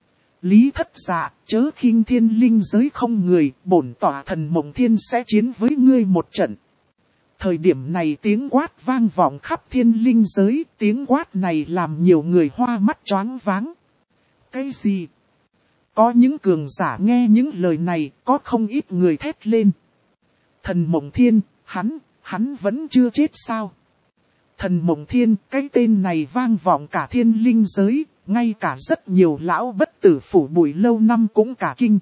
Lý Thất Dạ, chớ khinh thiên linh giới không người, bổn tỏa thần Mộng Thiên sẽ chiến với ngươi một trận. Thời điểm này tiếng quát vang vọng khắp thiên linh giới, tiếng quát này làm nhiều người hoa mắt choáng váng. Cái gì? Có những cường giả nghe những lời này, có không ít người thét lên. Thần Mộng Thiên, hắn vẫn chưa chết sao? Thần Mộng Thiên, cái tên này vang vọng cả thiên linh giới, ngay cả rất nhiều lão bất tử phủ bụi lâu năm cũng cả kinh.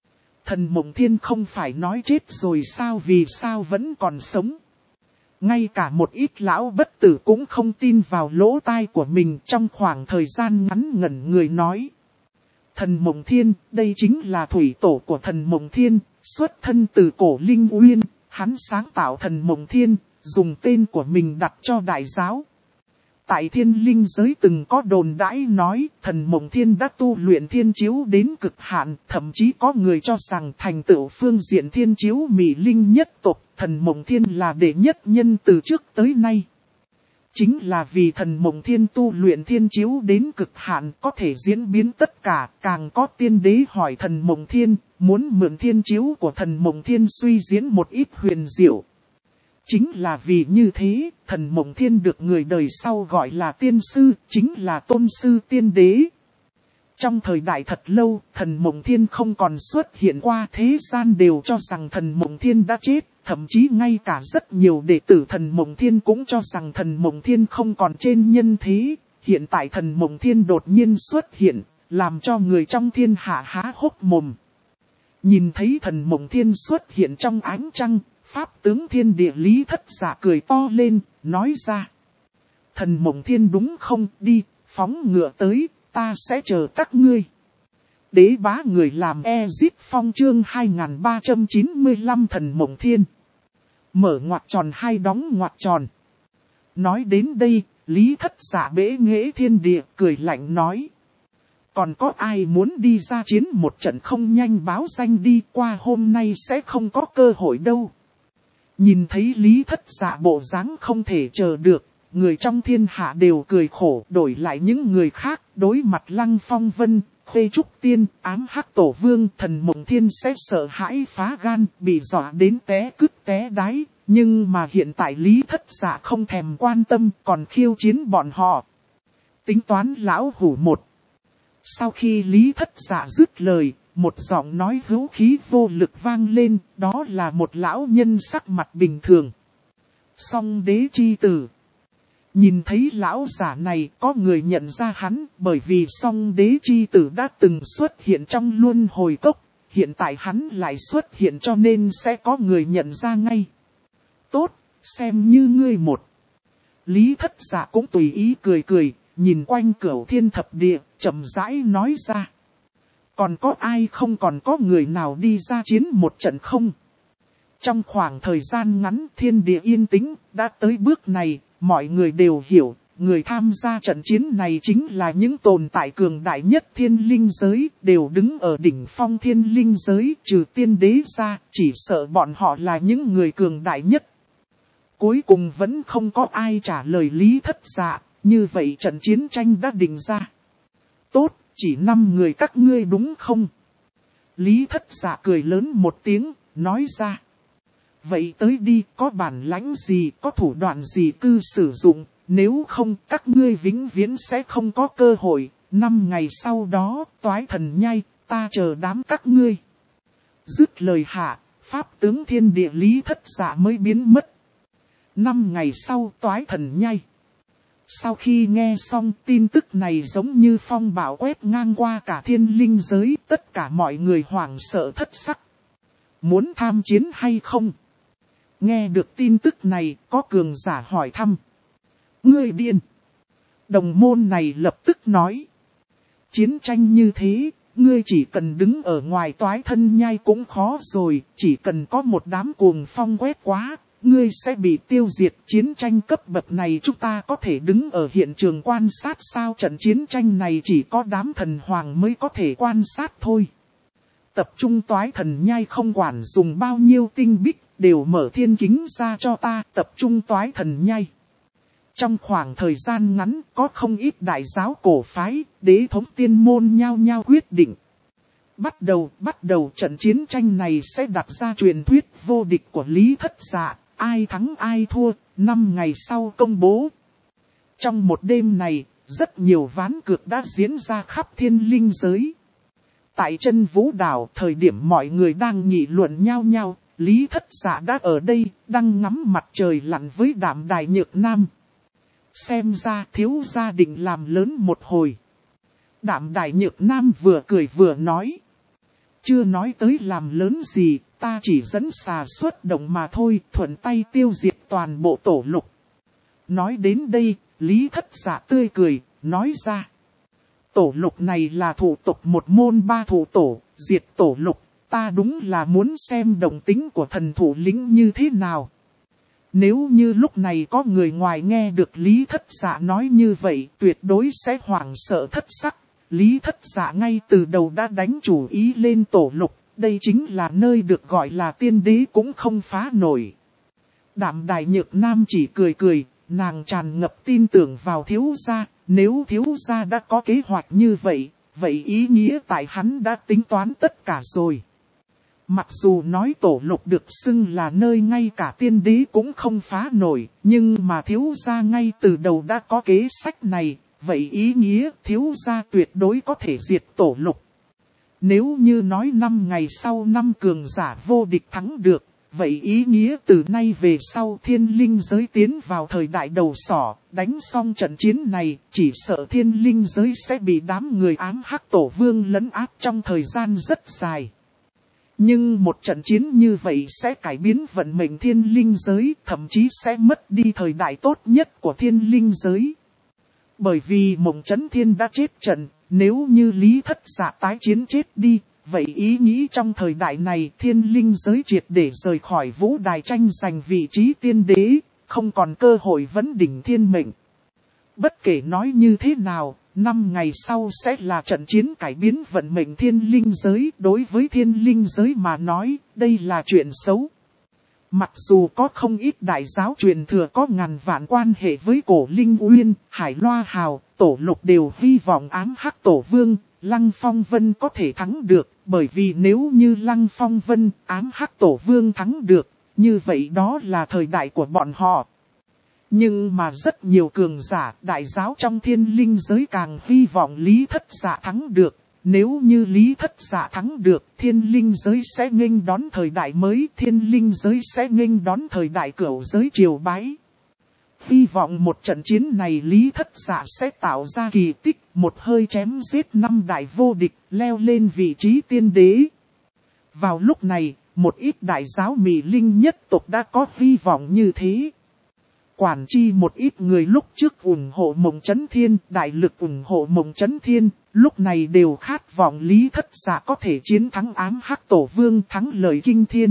Thần Mộng Thiên không phải nói chết rồi sao, vì sao vẫn còn sống? Ngay cả một ít lão bất tử cũng không tin vào lỗ tai của mình, trong khoảng thời gian ngắn ngẩn người nói. Thần Mộng Thiên, đây chính là thủy tổ của thần Mộng Thiên, xuất thân từ cổ Linh Uyên, hắn sáng tạo thần Mộng Thiên, dùng tên của mình đặt cho đại giáo. Tại thiên linh giới từng có đồn đãi nói thần Mộng Thiên đã tu luyện thiên chiếu đến cực hạn, thậm chí có người cho rằng thành tựu phương diện thiên chiếu mỹ linh nhất tộc, thần Mộng Thiên là đệ nhất nhân từ trước tới nay. Chính là vì thần Mộng Thiên tu luyện thiên chiếu đến cực hạn có thể diễn biến tất cả, càng có tiên đế hỏi thần Mộng Thiên, muốn mượn thiên chiếu của thần Mộng Thiên suy diễn một ít huyền diệu. Chính là vì như thế, thần Mộng Thiên được người đời sau gọi là tiên sư, chính là tôn sư tiên đế. Trong thời đại thật lâu, thần Mộng Thiên không còn xuất hiện qua, thế gian đều cho rằng thần Mộng Thiên đã chết. Thậm chí ngay cả rất nhiều đệ tử thần Mộng Thiên cũng cho rằng thần Mộng Thiên không còn trên nhân thế. Hiện tại thần Mộng Thiên đột nhiên xuất hiện, làm cho người trong thiên hạ há hốc mồm. Nhìn thấy thần Mộng Thiên xuất hiện trong ánh trăng, pháp tướng thiên địa Lý Thất Dạ cười to lên, nói ra. Thần Mộng Thiên đúng không, đi, phóng ngựa tới, ta sẽ chờ các ngươi. Đế bá người làm Ezip Phong chương 2395 thần Mộng Thiên. Mở ngoặc tròn hai đóng ngoặc tròn. Nói đến đây, Lý Thất Dạ bẽ nghễ thiên địa cười lạnh nói. Còn có ai muốn đi ra chiến một trận không, nhanh báo danh đi, qua hôm nay sẽ không có cơ hội đâu. Nhìn thấy Lý Thất Dạ bộ dáng không thể chờ được, người trong thiên hạ đều cười khổ, đổi lại những người khác, đối mặt Lăng Phong Vân, Khuê Trúc Tiên, Ám Hắc Tổ Vương, thần Mộng Thiên sẽ sợ hãi phá gan, bị dọa đến té cứt té đáy, nhưng mà hiện tại Lý Thất Dạ không thèm quan tâm, còn khiêu chiến bọn họ. Tính toán lão hủ một. Sau khi Lý Thất Dạ dứt lời, một giọng nói hữu khí vô lực vang lên, đó là một lão nhân sắc mặt bình thường. Song Đế chi tử. Nhìn thấy lão giả này, có người nhận ra hắn, bởi vì Song Đế chi tử đã từng xuất hiện trong luân hồi cốc, hiện tại hắn lại xuất hiện cho nên sẽ có người nhận ra ngay. Tốt, xem như ngươi một. Lý Thất Dạ cũng tùy ý cười cười, nhìn quanh cửu thiên thập địa, chậm rãi nói ra. Còn có ai không, còn có người nào đi ra chiến một trận không? Trong khoảng thời gian ngắn thiên địa yên tĩnh, đã tới bước này, mọi người đều hiểu, người tham gia trận chiến này chính là những tồn tại cường đại nhất thiên linh giới, đều đứng ở đỉnh phong thiên linh giới, trừ tiên đế ra, chỉ sợ bọn họ là những người cường đại nhất. Cuối cùng vẫn không có ai trả lời Lý Thất Dạ, như vậy trận chiến tranh đã định ra. Tốt, chỉ 5 người các ngươi đúng không? Lý Thất Dạ cười lớn một tiếng, nói ra. Vậy tới đi, có bản lãnh gì, có thủ đoạn gì cứ sử dụng, Nếu không các ngươi vĩnh viễn sẽ không có cơ hội. 5 ngày sau đó, Toái Thần Nhai, ta chờ đám các ngươi. Dứt lời hạ, pháp tướng thiên địa Lý Thất Dạ mới biến mất. 5 ngày sau Toái Thần Nhai. Sau khi nghe xong tin tức này giống như phong bão quét ngang qua cả thiên linh giới, tất cả mọi người hoảng sợ thất sắc. Muốn tham chiến hay không? Nghe được tin tức này, có cường giả hỏi thăm. Ngươi điên. Đồng môn này lập tức nói. Chiến tranh như thế, ngươi chỉ cần đứng ở ngoài Toái Thân Nhai cũng khó rồi, chỉ cần có một đám cuồng phong quét quá, ngươi sẽ bị tiêu diệt. Chiến tranh cấp bậc này chúng ta có thể đứng ở hiện trường quan sát sao? Trận chiến tranh này chỉ có đám thần hoàng mới có thể quan sát thôi. Tập trung Toái Thần Nhai, không quản dùng bao nhiêu tinh bích, đều mở thiên kính ra cho ta, tập trung Toái Thần Nhai. Trong khoảng thời gian ngắn, có không ít đại giáo cổ phái, đế thống tiên môn nhao nhao quyết định. Bắt đầu trận chiến tranh này sẽ đặt ra truyền thuyết vô địch của Lý Thất Dạ, ai thắng ai thua, 5 ngày sau công bố. Trong một đêm này, rất nhiều ván cược đã diễn ra khắp thiên linh giới. Tại chân Vũ Đảo, thời điểm mọi người đang nghị luận nhau nhau, Lý Thất Dạ đã ở đây, đang ngắm mặt trời lặn với Đạm Đài Nhược Nam. Xem ra thiếu gia định làm lớn một hồi. Đạm Đài Nhược Nam vừa cười vừa nói. Chưa nói tới làm lớn gì, ta chỉ dẫn xà xuất động mà thôi, thuận tay tiêu diệt toàn bộ tổ lục. Nói đến đây, Lý Thất Dạ tươi cười, nói ra. Tổ lục này là thủ tộc một môn 3 thủ tổ, diệt tổ lục, ta đúng là muốn xem động tính của thần thủ lĩnh như thế nào. Nếu như lúc này có người ngoài nghe được Lý Thất Dạ nói như vậy, tuyệt đối sẽ hoảng sợ thất sắc. Lý Thất Dạ ngay từ đầu đã đánh chủ ý lên tổ lục, đây chính là nơi được gọi là tiên đế cũng không phá nổi. Đạm Đài Nhược Nam chỉ cười cười, nàng tràn ngập tin tưởng vào thiếu gia, nếu thiếu gia đã có kế hoạch như vậy, vậy ý nghĩa tại hắn đã tính toán tất cả rồi. Mặc dù nói tổ lục được xưng là nơi ngay cả tiên đế cũng không phá nổi, nhưng mà thiếu gia ngay từ đầu đã có kế sách này, vậy ý nghĩa thiếu gia tuyệt đối có thể diệt tổ lục. Nếu như nói 5 ngày sau 5 cường giả vô địch thắng được, vậy ý nghĩa từ nay về sau thiên linh giới tiến vào thời đại đầu sỏ, đánh xong trận chiến này, chỉ sợ thiên linh giới sẽ bị đám người ám hắc tổ vương lấn áp trong thời gian rất dài. Nhưng một trận chiến như vậy sẽ cải biến vận mệnh thiên linh giới, thậm chí sẽ mất đi thời đại tốt nhất của thiên linh giới. Bởi vì Mộng Chấn Thiên đã chết trận, nếu như Lý Thất Dạ tái chiến chết đi, vậy ý nghĩ trong thời đại này thiên linh giới triệt để rời khỏi vũ đài tranh giành vị trí tiên đế, không còn cơ hội vấn đỉnh thiên mệnh. Bất kể nói như thế nào, 5 ngày sau sẽ là trận chiến cải biến vận mệnh thiên linh giới. Đối với thiên linh giới mà nói, đây là chuyện xấu. Mặc dù có không ít đại giáo truyền thừa có ngàn vạn quan hệ với Cổ Linh Uyên, Hải Loa Hào, Tổ Lục đều hy vọng ám hắc tổ vương, Lăng Phong Vân có thể thắng được, bởi vì nếu như Lăng Phong Vân, ám hắc tổ vương thắng được, như vậy đó là thời đại của bọn họ. Nhưng mà rất nhiều cường giả, đại giáo trong thiên linh giới càng hy vọng Lý Thất Dạ thắng được. Nếu như Lý Thất Dạ thắng được, thiên linh giới sẽ nghênh đón thời đại mới, thiên linh giới sẽ nghênh đón thời đại cửu giới triều bái. Hy vọng một trận chiến này Lý Thất Dạ sẽ tạo ra kỳ tích, một hơi chém giết 5 đại vô địch, leo lên vị trí tiên đế. Vào lúc này, một ít đại giáo Mị Linh nhất tộc đã có hy vọng như thế. Quản chi một ít người lúc trước ủng hộ Mộng Chấn Thiên, đại lực ủng hộ Mộng Chấn Thiên, lúc này đều khát vọng Lý Thất Dạ có thể chiến thắng ám hắc tổ vương, thắng lợi kinh thiên.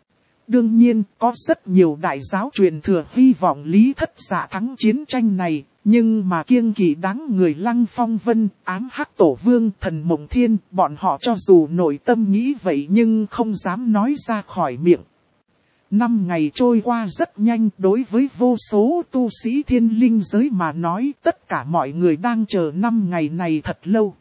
Đương nhiên, có rất nhiều đại giáo truyền thừa hy vọng Lý Thất Dạ thắng chiến tranh này, nhưng mà kiêng kỵ đáng người Lăng Phong Vân, ám hắc tổ vương, thần Mộng Thiên, bọn họ cho dù nội tâm nghĩ vậy nhưng không dám nói ra khỏi miệng. 5 ngày trôi qua rất nhanh, đối với vô số tu sĩ thiên linh giới mà nói, tất cả mọi người đang chờ 5 ngày này thật lâu.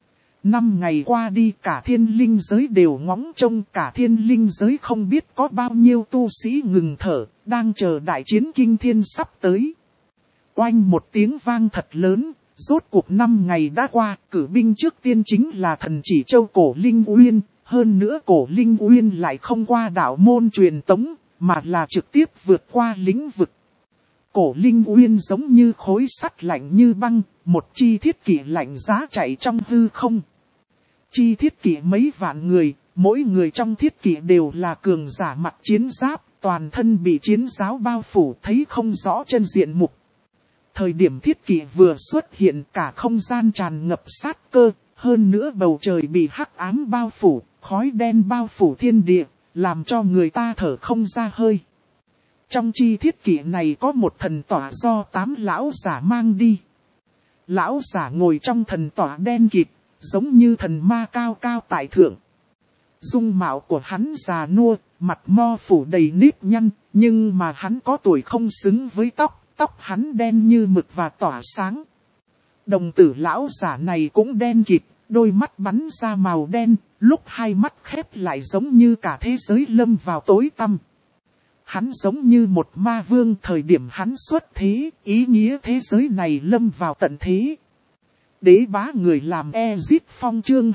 5 ngày qua đi, cả thiên linh giới đều ngóng trông, cả thiên linh giới không biết có bao nhiêu tu sĩ ngừng thở, đang chờ đại chiến kinh thiên sắp tới. Oanh một tiếng vang thật lớn, rốt cuộc 5 ngày đã qua, cử binh trước tiên chính là thần chỉ châu Cổ Linh Uyên, hơn nữa Cổ Linh Uyên lại không qua đạo môn truyền tống, mà là trực tiếp vượt qua lĩnh vực. Cổ Linh Uyên giống như khối sắt lạnh như băng, một chi thiết kỷ lạnh giá chạy trong hư không. Chi thiết kỷ mấy vạn người, mỗi người trong thiết kỷ đều là cường giả mặc chiến giáp, toàn thân bị chiến giáo bao phủ thấy không rõ chân diện mục. Thời điểm thiết kỷ vừa xuất hiện cả không gian tràn ngập sát cơ, hơn nữa bầu trời bị hắc ám bao phủ, khói đen bao phủ thiên địa, làm cho người ta thở không ra hơi. Trong chi thiết kỷ này có một thần tỏa do 8 lão giả mang đi. Lão giả ngồi trong thần tỏa đen kịt, giống như thần ma cao cao tại thượng. Dung mạo của hắn già nua, mặt mo phủ đầy nếp nhăn, nhưng mà hắn có tuổi không xứng với tóc hắn đen như mực và tỏa sáng. Đồng tử lão giả này cũng đen kịt, đôi mắt bắn ra màu đen, lúc hai mắt khép lại giống như cả thế giới lâm vào tối tăm. Hắn giống như một ma vương thời điểm hắn xuất thế, ý nghĩa thế giới này lâm vào tận thế. Đế bá người làm Ezit Phong chương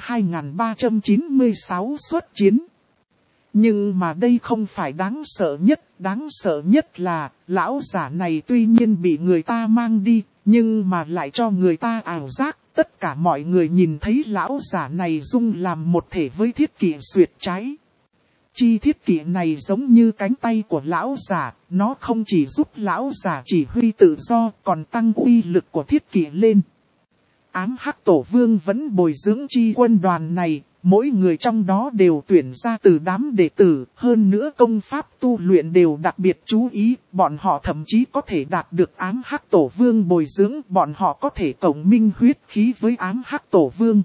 2396 xuất chiến. Nhưng mà đây không phải đáng sợ nhất là, lão giả này tuy nhiên bị người ta mang đi, nhưng mà lại cho người ta ảo giác, tất cả mọi người nhìn thấy lão giả này dung làm một thể với thiết kỷ xuyệt trái. Chi thiết kỷ này giống như cánh tay của lão giả, nó không chỉ giúp lão giả chỉ huy tự do, còn tăng uy lực của thiết kỷ lên. Ám Hắc Tổ Vương vẫn bồi dưỡng chi quân đoàn này, mỗi người trong đó đều tuyển ra từ đám đệ tử, hơn nữa công pháp tu luyện đều đặc biệt chú ý, bọn họ thậm chí có thể đạt được Ám Hắc Tổ Vương bồi dưỡng, bọn họ có thể cộng minh huyết khí với Ám Hắc Tổ Vương.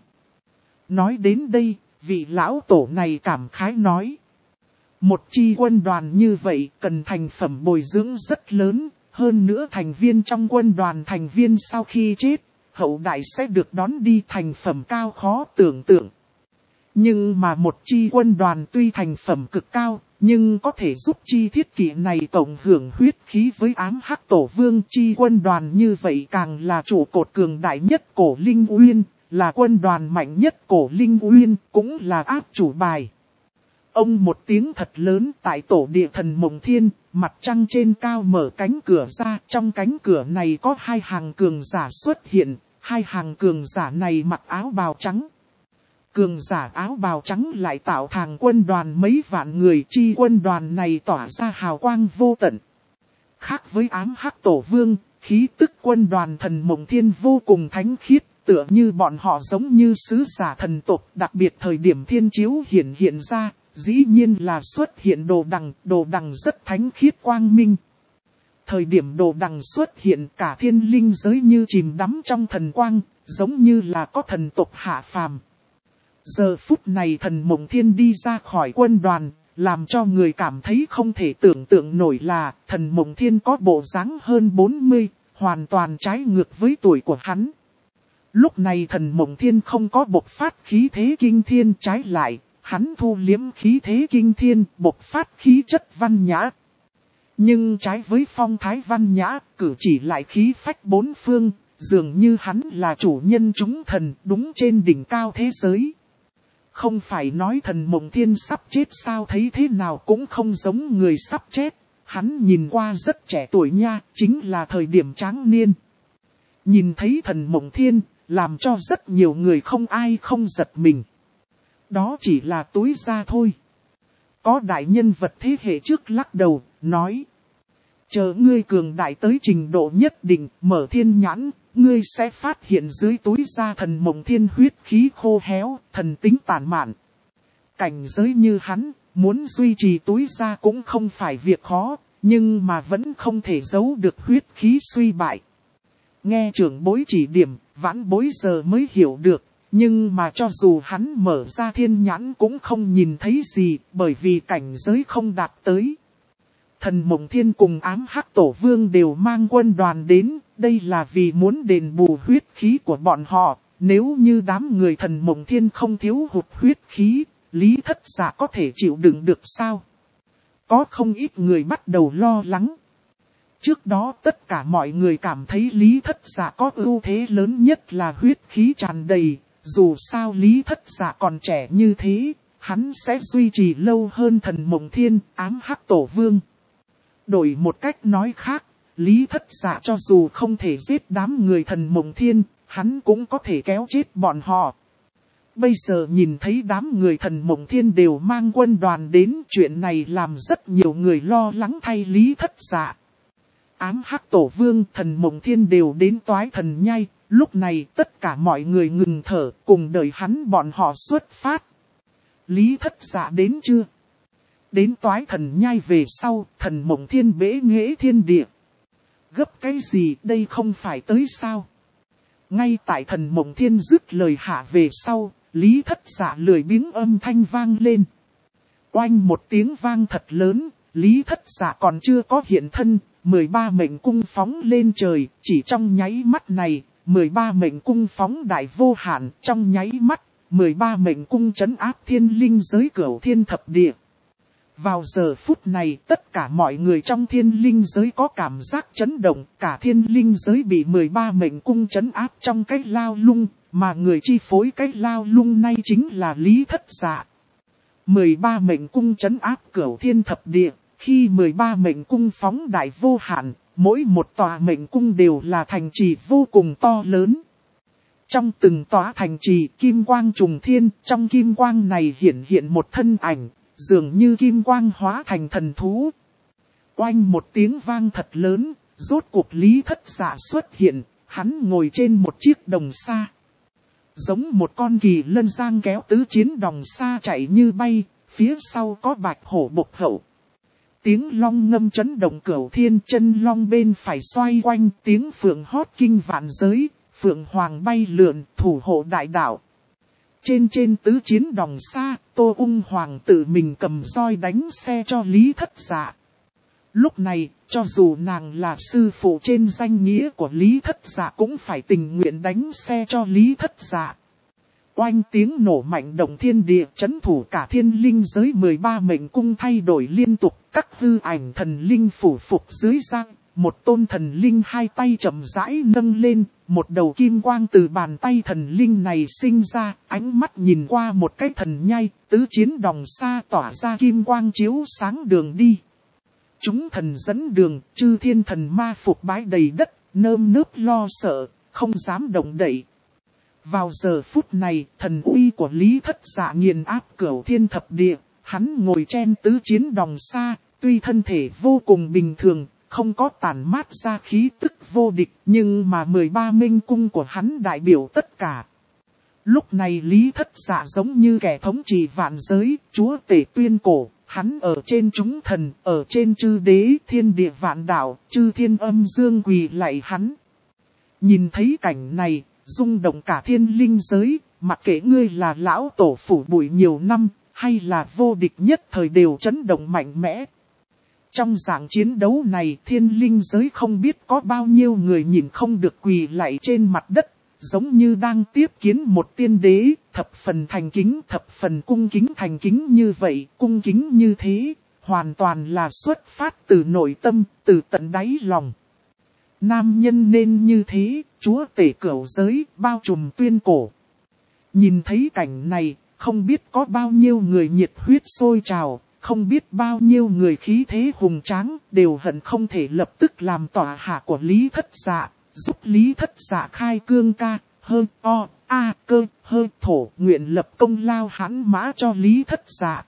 Nói đến đây, vị lão tổ này cảm khái nói. Một chi quân đoàn như vậy cần thành phẩm bồi dưỡng rất lớn, hơn nữa thành viên trong quân đoàn thành viên sau khi chết, hậu đại sẽ được đón đi thành phẩm cao khó tưởng tượng. Nhưng mà một chi quân đoàn tuy thành phẩm cực cao, nhưng có thể giúp chi thiết kỷ này cộng hưởng huyết khí với Ám Hắc Tổ Vương. Chi quân đoàn như vậy càng là trụ cột cường đại nhất Cổ Linh Uyên, là quân đoàn mạnh nhất Cổ Linh Uyên, cũng là áp chủ bài. Ông một tiếng thật lớn tại tổ địa thần Mộng Thiên, mặt trăng trên cao mở cánh cửa ra, trong cánh cửa này có 2 hàng cường giả xuất hiện, 2 hàng cường giả này mặc áo bào trắng. Cường giả áo bào trắng lại tạo thành quân đoàn mấy vạn người, chi quân đoàn này tỏa ra hào quang vô tận. Khác với Ám Hắc Tổ Vương, khí tức quân đoàn thần Mộng Thiên vô cùng thánh khiết, tựa như bọn họ giống như sứ giả thần tộc, đặc biệt thời điểm thiên chiếu hiện ra. Dĩ nhiên là xuất hiện đồ đằng rất thánh khiết quang minh. Thời điểm đồ đằng xuất hiện cả thiên linh giới như chìm đắm trong thần quang, giống như là có thần tộc hạ phàm. Giờ phút này thần Mộng Thiên đi ra khỏi quân đoàn, làm cho người cảm thấy không thể tưởng tượng nổi là thần Mộng Thiên có bộ dáng hơn 40, hoàn toàn trái ngược với tuổi của hắn. Lúc này thần Mộng Thiên không có bộc phát khí thế kinh thiên, trái lại. Hắn thu liếm khí thế kinh thiên, bộc phát khí chất văn nhã. Nhưng trái với phong thái văn nhã, cử chỉ lại khí phách bốn phương, dường như hắn là chủ nhân chúng thần đúng trên đỉnh cao thế giới. Không phải nói thần Mộng Thiên sắp chết sao, thấy thế nào cũng không giống người sắp chết. Hắn nhìn qua rất trẻ tuổi nha, chính là thời điểm tráng niên. Nhìn thấy thần Mộng Thiên, làm cho rất nhiều người không ai không giật mình. Đó chỉ là túi da thôi. Có đại nhân vật thế hệ trước lắc đầu, nói. Chờ ngươi cường đại tới trình độ nhất định, mở thiên nhãn, ngươi sẽ phát hiện dưới túi da thần Mộng Thiên huyết khí khô héo, thần tính tàn mạn. Cảnh giới như hắn, muốn duy trì túi da cũng không phải việc khó, nhưng mà vẫn không thể giấu được huyết khí suy bại. Nghe trưởng bối chỉ điểm, vãn bối giờ mới hiểu được. Nhưng mà cho dù hắn mở ra thiên nhãn cũng không nhìn thấy gì, bởi vì cảnh giới không đạt tới. Thần Mộng Thiên cùng Ám Hắc Tổ Vương đều mang quân đoàn đến, đây là vì muốn đền bù huyết khí của bọn họ. Nếu như đám người thần Mộng Thiên không thiếu hụt huyết khí, Lý Thất Giả có thể chịu đựng được sao? Có không ít người bắt đầu lo lắng. Trước đó tất cả mọi người cảm thấy Lý Thất Dạ có ưu thế lớn nhất là huyết khí tràn đầy, dù sao Lý Thất Dạ còn trẻ như thế, hắn sẽ duy trì lâu hơn Thần Mộng Thiên, ám hắc tổ vương. Đổi một cách nói khác, Lý Thất Dạ cho dù không thể giết đám người Thần Mộng Thiên, hắn cũng có thể kéo chết bọn họ. Bây giờ nhìn thấy đám người Thần Mộng Thiên đều mang quân đoàn đến, chuyện này làm rất nhiều người lo lắng thay Lý Thất Dạ. Ám hắc tổ vương, Thần Mộng Thiên đều đến Toái Thần Nhai, lúc này tất cả mọi người ngừng thở, cùng đợi hắn bọn họ xuất phát. Lý Thất Dạ đến chưa? Đến Toái Thần Nhai về sau, Thần Mộng Thiên bế nghễ thiên địa. Gấp cái gì, đây không phải tới sao? Ngay tại Thần Mộng Thiên dứt lời hạ về sau, Lý Thất Dạ lười biếng âm thanh vang lên. Oanh một tiếng vang thật lớn, Lý Thất Dạ còn chưa có hiện thân, 13 mệnh cung phóng lên trời, chỉ trong nháy mắt này, 13 mệnh cung phóng đại vô hạn, trong nháy mắt, 13 mệnh cung trấn áp thiên linh giới cửu thiên thập địa. Vào giờ phút này, tất cả mọi người trong thiên linh giới có cảm giác chấn động, cả thiên linh giới bị 13 mệnh cung trấn áp trong cái lao lung, mà người chi phối cái lao lung này chính là Lý Thất Dạ. 13 mệnh cung trấn áp cửu thiên thập địa, khi 13 mệnh cung phóng đại vô hạn, mỗi một tòa mệnh cung đều là thành trì vô cùng to lớn. Trong từng tòa thành trì kim quang trùng thiên, trong kim quang này hiện một thân ảnh, dường như kim quang hóa thành thần thú. Oanh một tiếng vang thật lớn, rốt cuộc Lý Thất Dạ xuất hiện, hắn ngồi trên một chiếc đồng xa. Giống một con kỳ lân giang kéo tứ chiến đồng xa chạy như bay, phía sau có bạch hổ bộc hậu. Tiếng long ngâm chấn động cửu thiên, chân long bên phải xoay quanh, tiếng phượng hót kinh vạn giới, phượng hoàng bay lượn, thủ hộ đại đạo. Trên tứ chiến đồng xa, Tô Ung Hoàng tự mình cầm roi đánh xe cho Lý Thất Dạ. Lúc này, cho dù nàng là sư phụ trên danh nghĩa của Lý Thất Dạ cũng phải tình nguyện đánh xe cho Lý Thất Dạ. Oanh tiếng nổ mạnh động thiên địa, trấn thủ cả thiên linh giới 13 mệnh cung thay đổi liên tục, các hư ảnh thần linh phủ phục dưới giang. Một tôn thần linh hai tay chậm rãi nâng lên, một đầu kim quang từ bàn tay thần linh này sinh ra, ánh mắt nhìn qua một cái thần nhai, tứ chiến đồng xa tỏa ra kim quang chiếu sáng đường đi. Chúng thần dẫn đường, chư thiên thần ma phục bái đầy đất, nơm nớp lo sợ, không dám động đậy. Vào giờ phút này, thần uy của Lý Thất Dạ nghiền áp cửu thiên thập địa, hắn ngồi trên tứ chiến đồng xa, tuy thân thể vô cùng bình thường, không có tản mát ra khí tức vô địch, nhưng mà 13 minh cung của hắn đại biểu tất cả. Lúc này Lý Thất Dạ giống như kẻ thống trị vạn giới, chúa tể tuyên cổ, hắn ở trên chúng thần, ở trên chư đế thiên địa vạn đạo, chư thiên âm dương quỳ lạy hắn. Nhìn thấy cảnh này, rung động cả thiên linh giới, mặc kệ ngươi là lão tổ phủ bụi nhiều năm, hay là vô địch nhất thời đều chấn động mạnh mẽ. Trong dạng chiến đấu này thiên linh giới không biết có bao nhiêu người nhìn không được quỳ lạy trên mặt đất, giống như đang tiếp kiến một tiên đế, thập phần thành kính, thập phần cung kính thành kính như vậy, cung kính như thế, hoàn toàn là xuất phát từ nội tâm, từ tận đáy lòng. Nam nhân nên như thế, chúa tể cửu giới, bao trùm tuyên cổ. Nhìn thấy cảnh này, không biết có bao nhiêu người nhiệt huyết sôi trào. Không biết bao nhiêu người khí thế hùng tráng, đều hận không thể lập tức làm tọa hạ của Lý Thất Dạ, giúp Lý Thất Dạ khai cương ca, hơi o, a cơ, hơi thổ, nguyện lập công lao hãn mã cho Lý Thất Dạ.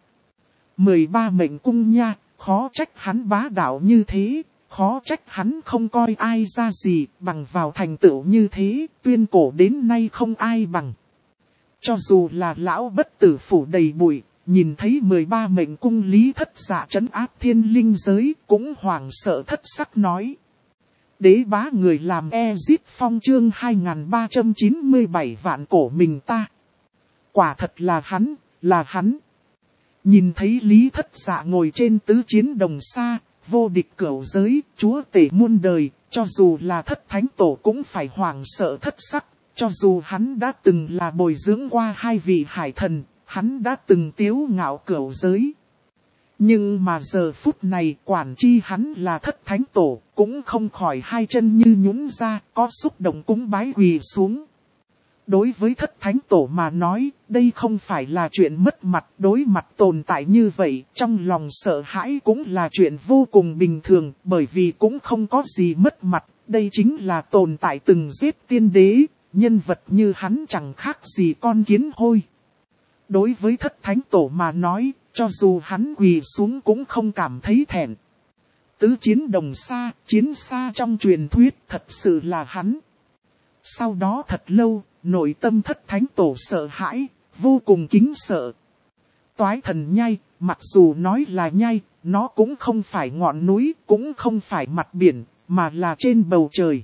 13 mệnh cung nha, khó trách hắn bá đạo như thế, khó trách hắn không coi ai ra gì, bằng vào thành tựu như thế, tuyên cổ đến nay không ai bằng. Cho dù là lão bất tử phủ đầy bụi, nhìn thấy 13 mệnh cung Lý Thất Dạ trấn áp thiên linh giới, cũng hoảng sợ thất sắc nói. Đế bá người làm Ezit Phong chương 2397 vạn cổ mình ta. Quả thật là hắn, là hắn. Nhìn thấy Lý Thất Dạ ngồi trên tứ chiến đồng xa, vô địch cửu giới, chúa tể muôn đời, cho dù là thất thánh tổ cũng phải hoảng sợ thất sắc, cho dù hắn đã từng là bồi dưỡng qua hai vị hải thần. Hắn đã từng tiếu ngạo cửu giới. Nhưng mà giờ phút này quản chi hắn là thất thánh tổ, cũng không khỏi hai chân như nhũn ra, có xúc động cúng bái quỳ xuống. Đối với thất thánh tổ mà nói, đây không phải là chuyện mất mặt, đối mặt tồn tại như vậy, trong lòng sợ hãi cũng là chuyện vô cùng bình thường, bởi vì cũng không có gì mất mặt, đây chính là tồn tại từng giết tiên đế, nhân vật như hắn chẳng khác gì con kiến hôi. Đối với thất thánh tổ mà nói, cho dù hắn quỳ xuống cũng không cảm thấy thẹn. Tứ chiến đồng xa, chiến xa trong truyền thuyết thật sự là hắn. Sau đó thật lâu, nội tâm thất thánh tổ sợ hãi, vô cùng kính sợ. Toái thần nhai, mặc dù nói là nhai, nó cũng không phải ngọn núi, cũng không phải mặt biển, mà là trên bầu trời.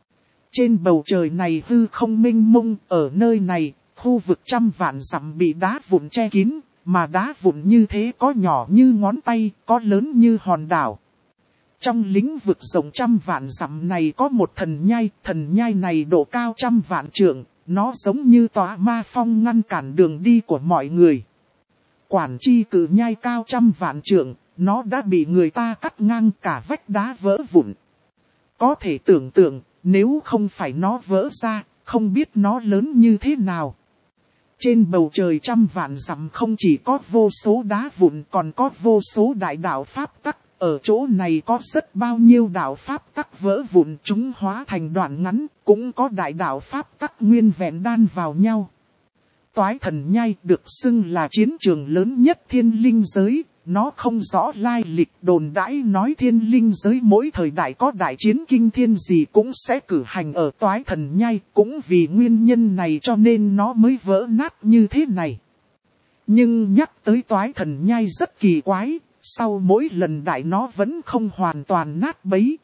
Trên bầu trời này hư không mênh mông, ở nơi này, khu vực trăm vạn dặm bị đá vụn che kín, mà đá vụn như thế có nhỏ như ngón tay, có lớn như hòn đảo. Trong lĩnh vực rộng trăm vạn dặm này có một thần nhai này độ cao trăm vạn trượng, nó giống như tòa ma phong ngăn cản đường đi của mọi người. Quản chi cự nhai cao trăm vạn trượng, nó đã bị người ta cắt ngang cả vách đá vỡ vụn. Có thể tưởng tượng, nếu không phải nó vỡ ra, không biết nó lớn như thế nào. Trên bầu trời trăm vạn dặm không chỉ có vô số đá vụn còn có vô số đại đạo pháp tắc. Ở chỗ này có rất bao nhiêu đạo pháp tắc vỡ vụn chúng hóa thành đoạn ngắn, cũng có đại đạo pháp tắc nguyên vẹn đan vào nhau. Toái thần nhai được xưng là chiến trường lớn nhất thiên linh giới, nó không rõ lai lịch đồn đãi nói thiên linh giới mỗi thời đại có đại chiến kinh thiên gì cũng sẽ cử hành ở toái thần nhai, cũng vì nguyên nhân này cho nên nó mới vỡ nát như thế này. Nhưng nhắc tới toái thần nhai rất kỳ quái. Sau mỗi lần đại nó vẫn không hoàn toàn nát bấy.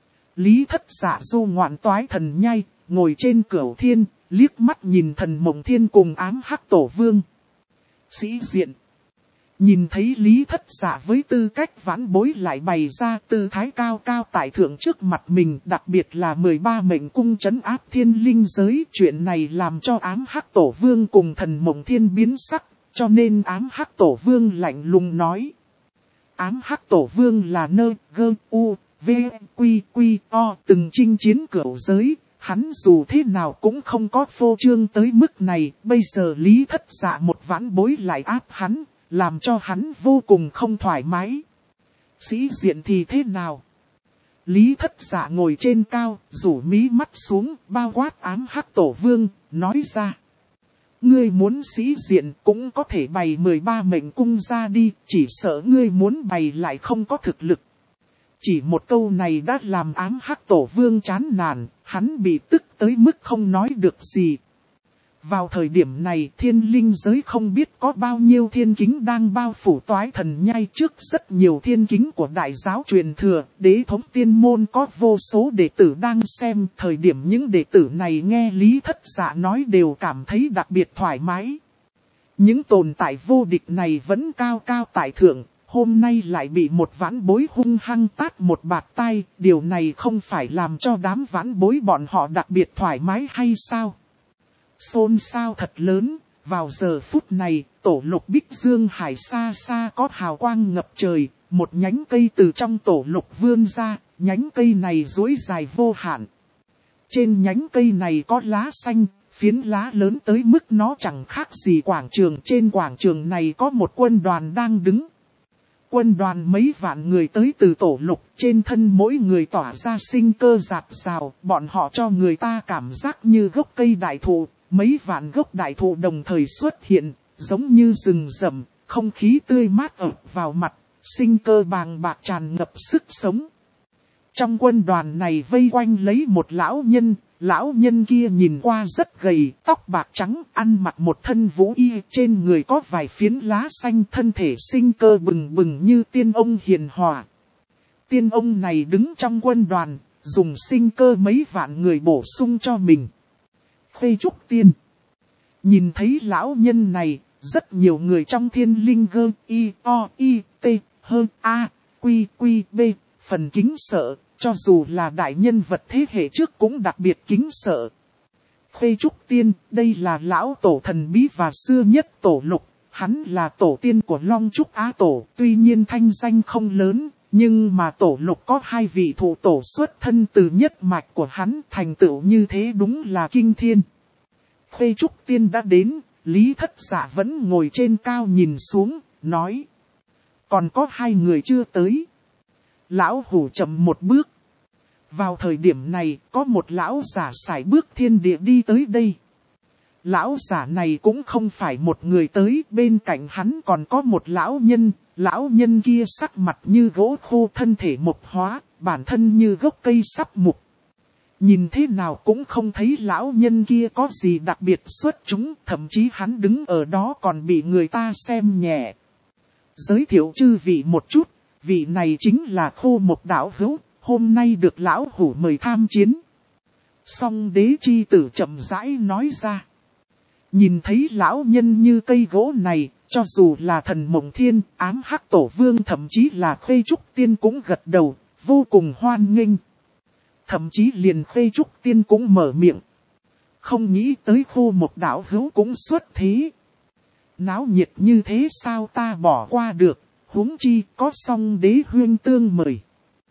Lý Thất Dạ du ngoạn toái thần nhai, ngồi trên cửu thiên, liếc mắt nhìn thần Mộng Thiên cùng ám hắc tổ vương. Sĩ diện. Nhìn thấy Lý Thất Dạ với tư cách vãn bối lại bày ra tư thái cao cao tại thượng trước mặt mình, đặc biệt là 13 mệnh cung trấn áp thiên linh giới. Chuyện này làm cho ám hắc tổ vương cùng thần Mộng Thiên biến sắc, cho nên ám hắc tổ vương lạnh lùng nói. Ám hắc tổ vương là nơ, gơ, u, v, quy, quy, o, từng chinh chiến cửu giới, hắn dù thế nào cũng không có phô trương tới mức này, bây giờ Lý Thất Dạ một vãn bối lại áp hắn, làm cho hắn vô cùng không thoải mái. Sĩ diện thì thế nào? Lý Thất Dạ ngồi trên cao, rủ mí mắt xuống, bao quát ám hắc tổ vương, nói ra. Ngươi muốn sĩ diện cũng có thể bày 13 mệnh cung ra đi, chỉ sợ ngươi muốn bày lại không có thực lực. Chỉ một câu này đã làm ám hắc tổ vương chán nản, hắn bị tức tới mức không nói được gì. Vào thời điểm này thiên linh giới không biết có bao nhiêu thiên kính đang bao phủ toái thần nhai trước rất nhiều thiên kính của đại giáo truyền thừa, đế thống tiên môn có vô số đệ tử đang xem, thời điểm những đệ tử này nghe Lý Thất Dạ nói đều cảm thấy đặc biệt thoải mái. Những tồn tại vô địch này vẫn cao cao tại thượng, hôm nay lại bị một vãn bối hung hăng tát một bạt tai, điều này không phải làm cho đám vãn bối bọn họ đặc biệt thoải mái hay sao? Xôn xao thật lớn, vào giờ phút này, tổ lục Bích Dương Hải xa xa có hào quang ngập trời, một nhánh cây từ trong tổ lục vươn ra, nhánh cây này duỗi dài vô hạn. Trên nhánh cây này có lá xanh, phiến lá lớn tới mức nó chẳng khác gì quảng trường. Trên quảng trường này có một quân đoàn đang đứng. Quân đoàn mấy vạn người tới từ tổ lục, trên thân mỗi người tỏa ra sinh cơ rạt rào, bọn họ cho người ta cảm giác như gốc cây đại thụ. Mấy vạn gốc đại thụ đồng thời xuất hiện, giống như rừng rậm, không khí tươi mát ập vào mặt, sinh cơ bàng bạc tràn ngập sức sống. Trong quân đoàn này vây quanh lấy một lão nhân kia nhìn qua rất gầy, tóc bạc trắng, ăn mặc một thân vũ y, trên người có vài phiến lá xanh, thân thể sinh cơ bừng bừng như tiên ông hiền hòa. Tiên ông này đứng trong quân đoàn, dùng sinh cơ mấy vạn người bổ sung cho mình. Khê Trúc Tiên. Nhìn thấy lão nhân này, rất nhiều người trong thiên linh gơ, y, o, y, t, hơ, a, quy, quy, b, phần kính sợ, cho dù là đại nhân vật thế hệ trước cũng đặc biệt kính sợ. Khê Trúc Tiên, đây là lão tổ thần bí và xưa nhất tổ lục, Hắn là tổ tiên của Long Trúc Á Tổ, tuy nhiên thanh danh không lớn, nhưng mà tổ lục có 2 vị thụ tổ xuất thân từ nhất mạch của hắn, thành tựu như thế đúng là kinh thiên. Khuê Trúc Tiên đã đến, Lý Thất Dạ vẫn ngồi trên cao nhìn xuống, nói. Còn có 2 người chưa tới. Lão hủ chậm một bước. Vào thời điểm này, có một lão giả sải bước thiên địa đi tới đây. Lão giả này cũng không phải một người tới, bên cạnh hắn còn có một lão nhân kia sắc mặt như gỗ khô, thân thể mộc hóa, bản thân như gốc cây sắp mục. Nhìn thế nào cũng không thấy lão nhân kia có gì đặc biệt xuất chúng, thậm chí hắn đứng ở đó còn bị người ta xem nhẹ. Giới thiệu chư vị một chút, vị này chính là Khô Mộc đạo hữu, hôm nay được lão hủ mời tham chiến. Song Đế chi tử chậm rãi nói ra. Nhìn thấy lão nhân như cây gỗ này, cho dù là Thần Mộng Thiên, Ám Hắc Tổ Vương, thậm chí là Khuê Trúc Tiên cũng gật đầu, vô cùng hoan nghênh. Thậm chí liền Khuê Trúc Tiên cũng mở miệng. Không nghĩ tới Khô Mộc đạo hữu cũng xuất thế. Náo nhiệt như thế sao ta bỏ qua được, huống chi có Song Đế huyên tương mời.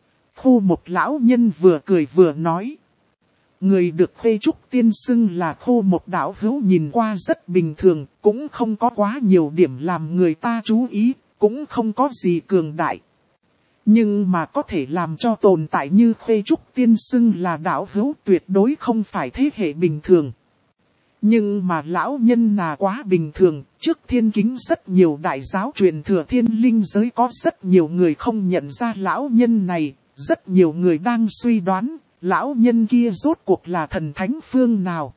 Khô Mộc lão nhân vừa cười vừa nói. Người được Khuê Trúc Tiên xưng là Khô Mộc đạo hữu nhìn qua rất bình thường, cũng không có quá nhiều điểm làm người ta chú ý, cũng không có gì cường đại. Nhưng mà có thể làm cho tồn tại như Khuê Trúc Tiên xưng là đạo hữu tuyệt đối không phải thế hệ bình thường. Nhưng mà lão nhân là quá bình thường, trước Thiên Kính rất nhiều đại giáo truyền thừa thiên linh giới có rất nhiều người không nhận ra lão nhân này, rất nhiều người đang suy đoán, lão nhân kia rốt cuộc là thần thánh phương nào.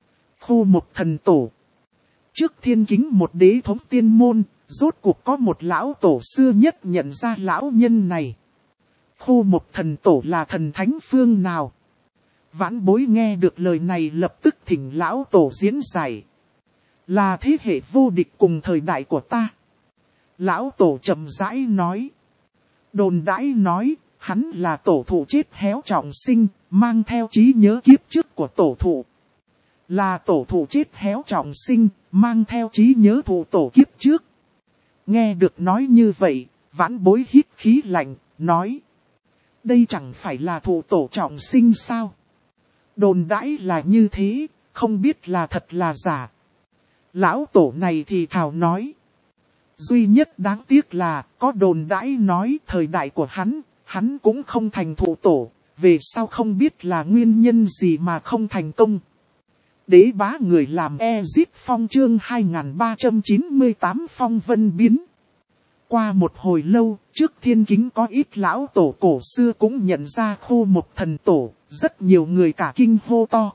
Khô Mộc thần tổ. Trước Thiên Kính một đế thống tiên môn, rốt cuộc có một lão tổ xưa nhất nhận ra lão nhân này. Khô Mộc thần tổ là thần thánh phương nào? Vãn bối nghe được lời này lập tức thỉnh lão tổ diễn giải. Là thế hệ vô địch cùng thời đại của ta. Lão tổ chậm rãi nói. Đồn đãi nói, hắn là tổ thụ chết héo trọng sinh, mang theo trí nhớ kiếp trước của tổ thụ. Là tổ thụ chết héo trọng sinh, mang theo trí nhớ thụ tổ kiếp trước. Nghe được nói như vậy, vãn bối hít khí lạnh, nói. Đây chẳng phải là thụ tổ trọng sinh sao? Đồn đãi là như thế, không biết là thật là giả. Lão tổ này thì thào nói. Duy nhất đáng tiếc là, có đồn đãi nói thời đại của hắn cũng không thành thụ tổ, về sau không biết là nguyên nhân gì mà không thành công. Đế bá người làm Ezit Phong chương 2398 phong vân biến. Qua một hồi lâu, trước Thiên Kính có ít lão tổ cổ xưa cũng nhận ra Khô Mộc thần tổ, rất nhiều người cả kinh hô to.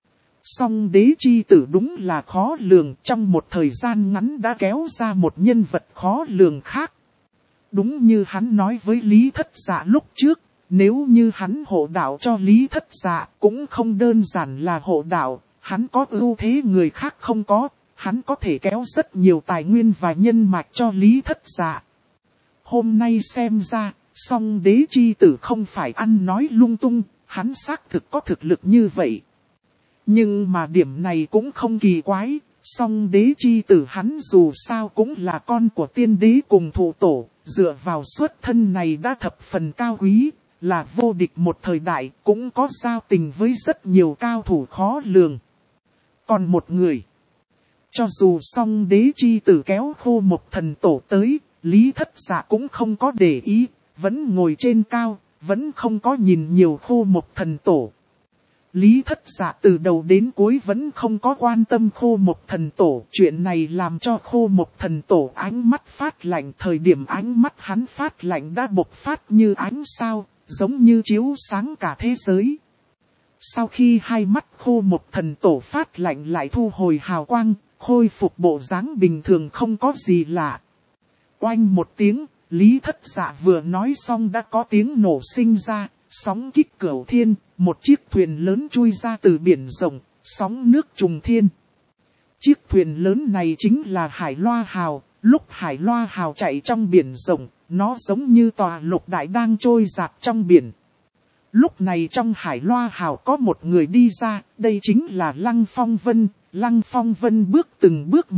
Song Đế chi tử đúng là khó lường, trong một thời gian ngắn đã kéo ra một nhân vật khó lường khác. Đúng như hắn nói với Lý Thất Dạ lúc trước, nếu như hắn hộ đạo cho Lý Thất Dạ cũng không đơn giản là hộ đạo, hắn có ưu thế người khác không có, hắn có thể kéo rất nhiều tài nguyên và nhân mạch cho Lý Thất Dạ. Hôm nay xem ra, Song Đế chi tử không phải ăn nói lung tung, hắn xác thực có thực lực như vậy. Nhưng mà điểm này cũng không kỳ quái, Song Đế chi tử hắn dù sao cũng là con của tiên đế cùng thụ tổ, dựa vào xuất thân này đã thập phần cao quý, là vô địch một thời đại, cũng có giao tình với rất nhiều cao thủ khó lường. Còn một người, cho dù Song Đế chi tử kéo Khô Mộc thần tổ tới, Lý Thất Dạ cũng không có để ý, vẫn ngồi trên cao, vẫn không có nhìn nhiều Khô Mộc thần tổ. Lý Thất Dạ từ đầu đến cuối vẫn không có quan tâm Khô Mộc thần tổ. Chuyện này làm cho Khô Mộc thần tổ ánh mắt phát lạnh. Thời điểm ánh mắt hắn phát lạnh đã bộc phát như ánh sao, giống như chiếu sáng cả thế giới. Sau khi hai mắt Khô Mộc thần tổ phát lạnh lại thu hồi hào quang, khôi phục bộ dáng bình thường không có gì lạ. Oanh một tiếng, Lý Thất Dạ vừa nói xong đã có tiếng nổ sinh ra, sóng kích cửu thiên, một chiếc thuyền lớn chui ra từ biển rộng, sóng nước trùng thiên. Chiếc thuyền lớn này chính là Hải Loa Hào, lúc Hải Loa Hào chạy trong biển rộng, nó giống như tòa lục đại đang trôi dạt trong biển. Lúc này trong Hải Loa Hào có một người đi ra, đây chính là Lăng Phong Vân. Lăng Phong Vân bước từng bước một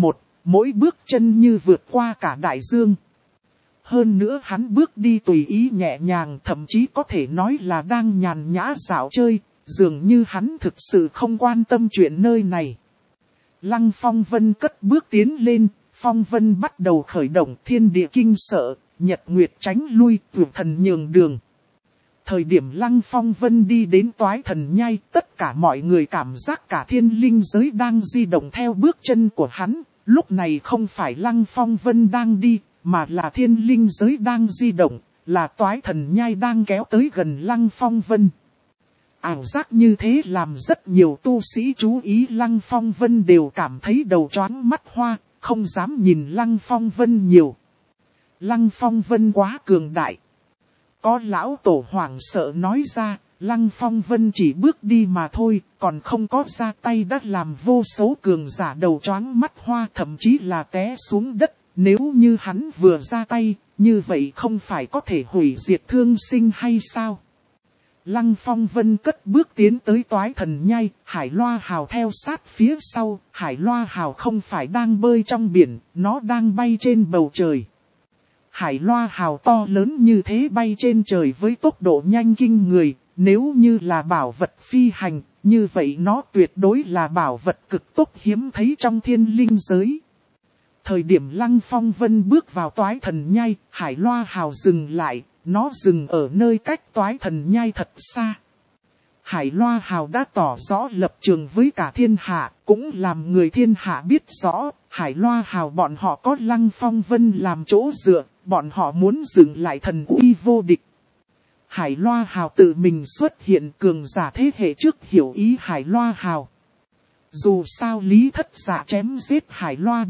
mỗi bước chân như vượt qua cả đại dương. Hơn nữa hắn bước đi tùy ý nhẹ nhàng, thậm chí có thể nói là đang nhàn nhã dạo chơi, dường như hắn thực sự không quan tâm chuyện nơi này. Lăng Phong Vân cất bước tiến lên, Phong Vân bắt đầu khởi động, thiên địa kinh sợ, nhật nguyệt tránh lui, vượt thần nhường đường. Thời điểm Lăng Phong Vân đi đến Toái Thần Nhai, tất cả mọi người cảm giác cả thiên linh giới đang di động theo bước chân của hắn. Lúc này không phải Lăng Phong Vân đang đi, mà là thiên linh giới đang di động, là Toái Thần Nhai đang kéo tới gần Lăng Phong Vân. Ảo giác như thế làm rất nhiều tu sĩ chú ý Lăng Phong Vân đều cảm thấy đầu choáng mắt hoa, không dám nhìn Lăng Phong Vân nhiều. Lăng Phong Vân quá cường đại. Có lão tổ hoảng sợ nói ra, Lăng Phong Vân chỉ bước đi mà thôi, còn không có ra tay đã làm vô số cường giả đầu choáng mắt hoa, thậm chí là té xuống đất. Nếu như hắn vừa ra tay, như vậy không phải có thể hủy diệt thương sinh hay sao? Lăng Phong Vân cất bước tiến tới Toái Thần Nhai, Hải Loa Hào theo sát phía sau. Hải Loa Hào không phải đang bơi trong biển, nó đang bay trên bầu trời. Hải Loa Hào to lớn như thế bay trên trời với tốc độ nhanh kinh người, nếu như là bảo vật phi hành, như vậy nó tuyệt đối là bảo vật cực tốt hiếm thấy trong thiên linh giới. Thời điểm Lăng Phong Vân bước vào Toái Thần Nhai, Hải Loa Hào dừng lại, nó dừng ở nơi cách Toái Thần Nhai thật xa. Hải Loa Hào đã tỏ rõ lập trường với cả thiên hạ, cũng làm người thiên hạ biết rõ, Hải Loa Hào bọn họ có Lăng Phong Vân làm chỗ dựa, bọn họ muốn dựng lại thần uy vô địch. Hải Loa Hào tự mình xuất hiện, cường giả thế hệ trước hiểu ý Hải Loa Hào. Dù sao Lý Thất Dạ chém giết Hải Loa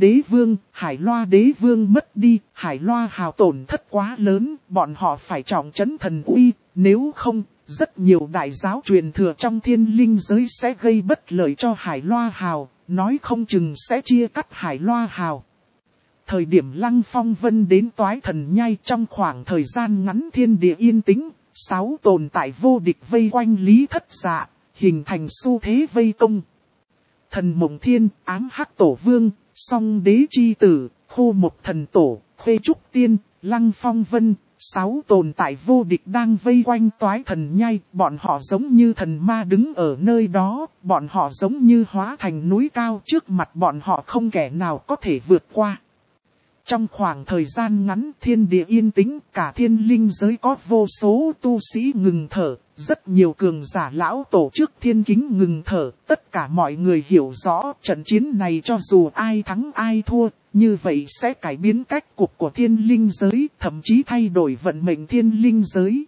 Đế Vương mất đi, Hải Loa Hào tổn thất quá lớn, bọn họ phải trọng trấn thần uy, nếu không, rất nhiều đại giáo truyền thừa trong thiên linh giới sẽ gây bất lợi cho Hải Loa Hào, nói không chừng sẽ chia cắt Hải Loa Hào. Thời điểm Lăng Phong Vân đến Toái Thần Nhai, trong khoảng thời gian ngắn thiên địa yên tĩnh, 6 tồn tại vô địch vây quanh Lý Thất Dạ, hình thành xu thế vây công. Thần Mộng Thiên, Ám Hắc Tổ Vương, Song Đế Chi Tử, Khô Mộc Thần Tổ, Khuê Trúc Tiên, Lăng Phong Vân, 6 tồn tại vô địch đang vây quanh Toái Thần Nhai, bọn họ giống như thần ma đứng ở nơi đó, bọn họ giống như hóa thành núi cao, trước mặt bọn họ không kẻ nào có thể vượt qua. Trong khoảng thời gian ngắn thiên địa yên tĩnh, cả thiên linh giới có vô số tu sĩ ngừng thở, rất nhiều cường giả lão tổ trước thiên kính ngừng thở, tất cả mọi người hiểu rõ trận chiến này cho dù ai thắng ai thua, như vậy sẽ cải biến cách cục của thiên linh giới, thậm chí thay đổi vận mệnh thiên linh giới.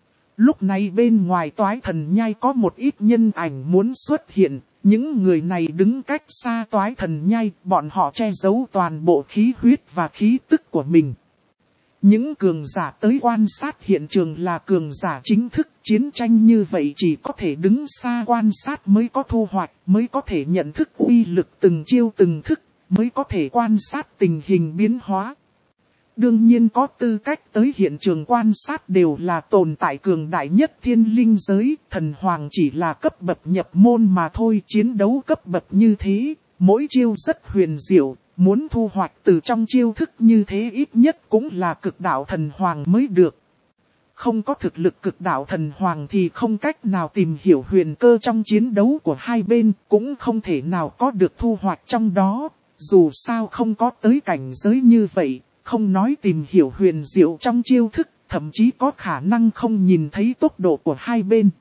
Lúc này bên ngoài Toái Thần Nhai có một ít nhân ảnh muốn xuất hiện. Những người này đứng cách xa Toái Thần Nhai, bọn họ che giấu toàn bộ khí huyết và khí tức của mình. Những cường giả tới quan sát hiện trường là cường giả chính thức, chiến tranh như vậy chỉ có thể đứng xa quan sát mới có thu hoạch, mới có thể nhận thức uy lực từng chiêu từng thức, mới có thể quan sát tình hình biến hóa. Đương nhiên có tư cách tới hiện trường quan sát đều là tồn tại cường đại nhất thiên linh giới, thần hoàng chỉ là cấp bậc nhập môn mà thôi, chiến đấu cấp bậc như thế, mỗi chiêu rất huyền diệu, muốn thu hoạch từ trong chiêu thức như thế ít nhất cũng là cực đạo thần hoàng mới được. Không có thực lực cực đạo thần hoàng thì không cách nào tìm hiểu huyền cơ trong chiến đấu của hai bên, cũng không thể nào có được thu hoạch trong đó, dù sao không có tới cảnh giới như vậy. Không nói tìm hiểu huyền diệu trong chiêu thức, thậm chí có khả năng không nhìn thấy tốc độ của hai bên.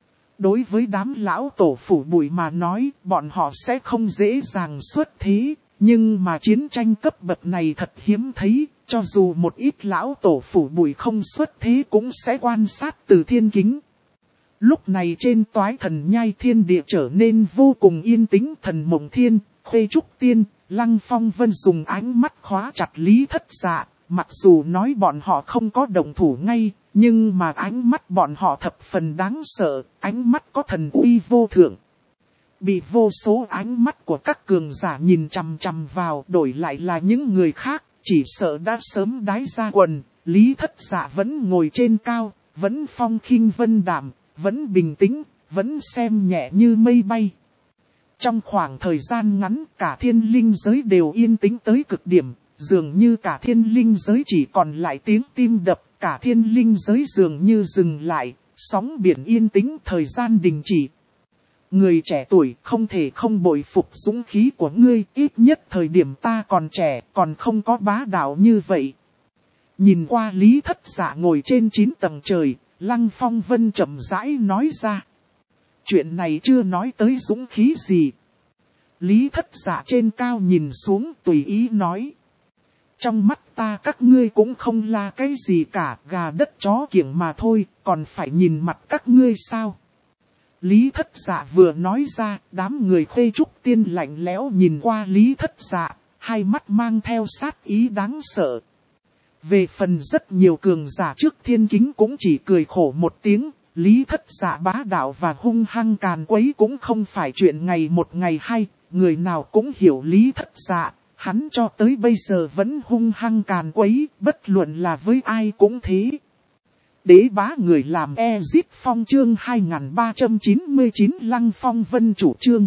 Đối với đám lão tổ phủ bụi mà nói, bọn họ sẽ không dễ dàng xuất thế, nhưng mà chiến tranh cấp bậc này thật hiếm thấy, cho dù một ít lão tổ phủ bụi không xuất thế cũng sẽ quan sát từ thiên kính. Lúc này trên Toái Thần Nhai thiên địa trở nên vô cùng yên tĩnh, Thần Mộng Thiên, Khuê Trúc Tiên, Lăng Phong Vân dùng ánh mắt khóa chặt Lý Thất Dạ, mặc dù nói bọn họ không có động thủ ngay, nhưng mà ánh mắt bọn họ thập phần đáng sợ, ánh mắt có thần uy vô thượng. Bị vô số ánh mắt của các cường giả nhìn chằm chằm vào, đổi lại là những người khác, chỉ sợ đã sớm đái ra quần. Lý Thất Dạ vẫn ngồi trên cao, vẫn phong khinh vân đạm, vẫn bình tĩnh, vẫn xem nhẹ như mây bay. Trong khoảng thời gian ngắn cả thiên linh giới đều yên tĩnh tới cực điểm, dường như cả thiên linh giới chỉ còn lại tiếng tim đập, cả thiên linh giới dường như dừng lại, sóng biển yên tĩnh thời gian đình chỉ. Người trẻ tuổi không thể không bội phục dũng khí của ngươi, ít nhất thời điểm ta còn trẻ, còn không có bá đạo như vậy. Nhìn qua Lý Thất Dạ ngồi trên 9 tầng trời, Lăng Phong Vân chậm rãi nói ra. Chuyện này chưa nói tới dũng khí gì. Lý Thất Dạ trên cao nhìn xuống tùy ý nói. Trong mắt ta các ngươi cũng không là cái gì cả, gà đất chó kiểng mà thôi, còn phải nhìn mặt các ngươi sao? Lý Thất Dạ vừa nói ra, đám người Khuê Trúc Tiên lạnh lẽo nhìn qua Lý Thất Dạ, hai mắt mang theo sát ý đáng sợ. Về phần rất nhiều cường giả trước thiên kính cũng chỉ cười khổ một tiếng, Lý Thất Dạ bá đạo và hung hăng càn quấy cũng không phải chuyện ngày một ngày hai, người nào cũng hiểu Lý Thất Dạ, hắn cho tới bây giờ vẫn hung hăng càn quấy, bất luận là với ai cũng thế. Đế bá người làm Ezit Phong chương 2399 Lăng Phong Vân chủ trương.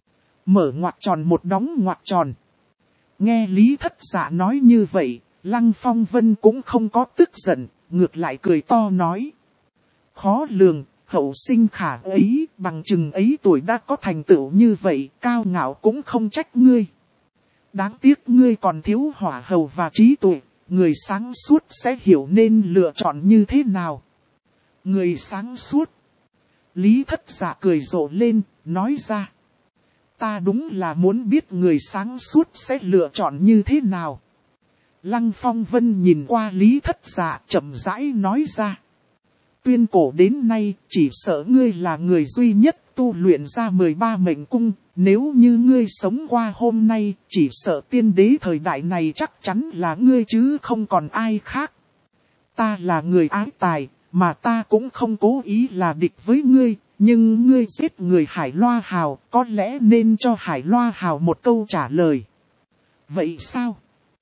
Mở ngoặc tròn một đóng ngoặc tròn. Nghe Lý Thất Dạ nói như vậy, Lăng Phong Vân cũng không có tức giận, ngược lại cười to nói. Khó lường, hậu sinh khả ấy, bằng chừng ấy tuổi đã có thành tựu như vậy, cao ngạo cũng không trách ngươi. Đáng tiếc ngươi còn thiếu hỏa hầu và trí tuệ, người sáng suốt sẽ hiểu nên lựa chọn như thế nào. Người sáng suốt. Lý Thất Dạ cười rộ lên, nói ra. Ta đúng là muốn biết người sáng suốt sẽ lựa chọn như thế nào. Lăng Phong Vân nhìn qua Lý Thất Dạ chậm rãi nói ra. Tuyên cổ đến nay chỉ sợ ngươi là người duy nhất tu luyện ra 13 mệnh cung. Nếu như ngươi sống qua hôm nay chỉ sợ tiên đế thời đại này chắc chắn là ngươi chứ không còn ai khác. Ta là người ái tài mà ta cũng không cố ý là địch với ngươi. Nhưng ngươi giết người Hải Loa Hào có lẽ nên cho Hải Loa Hào một câu trả lời. Vậy sao?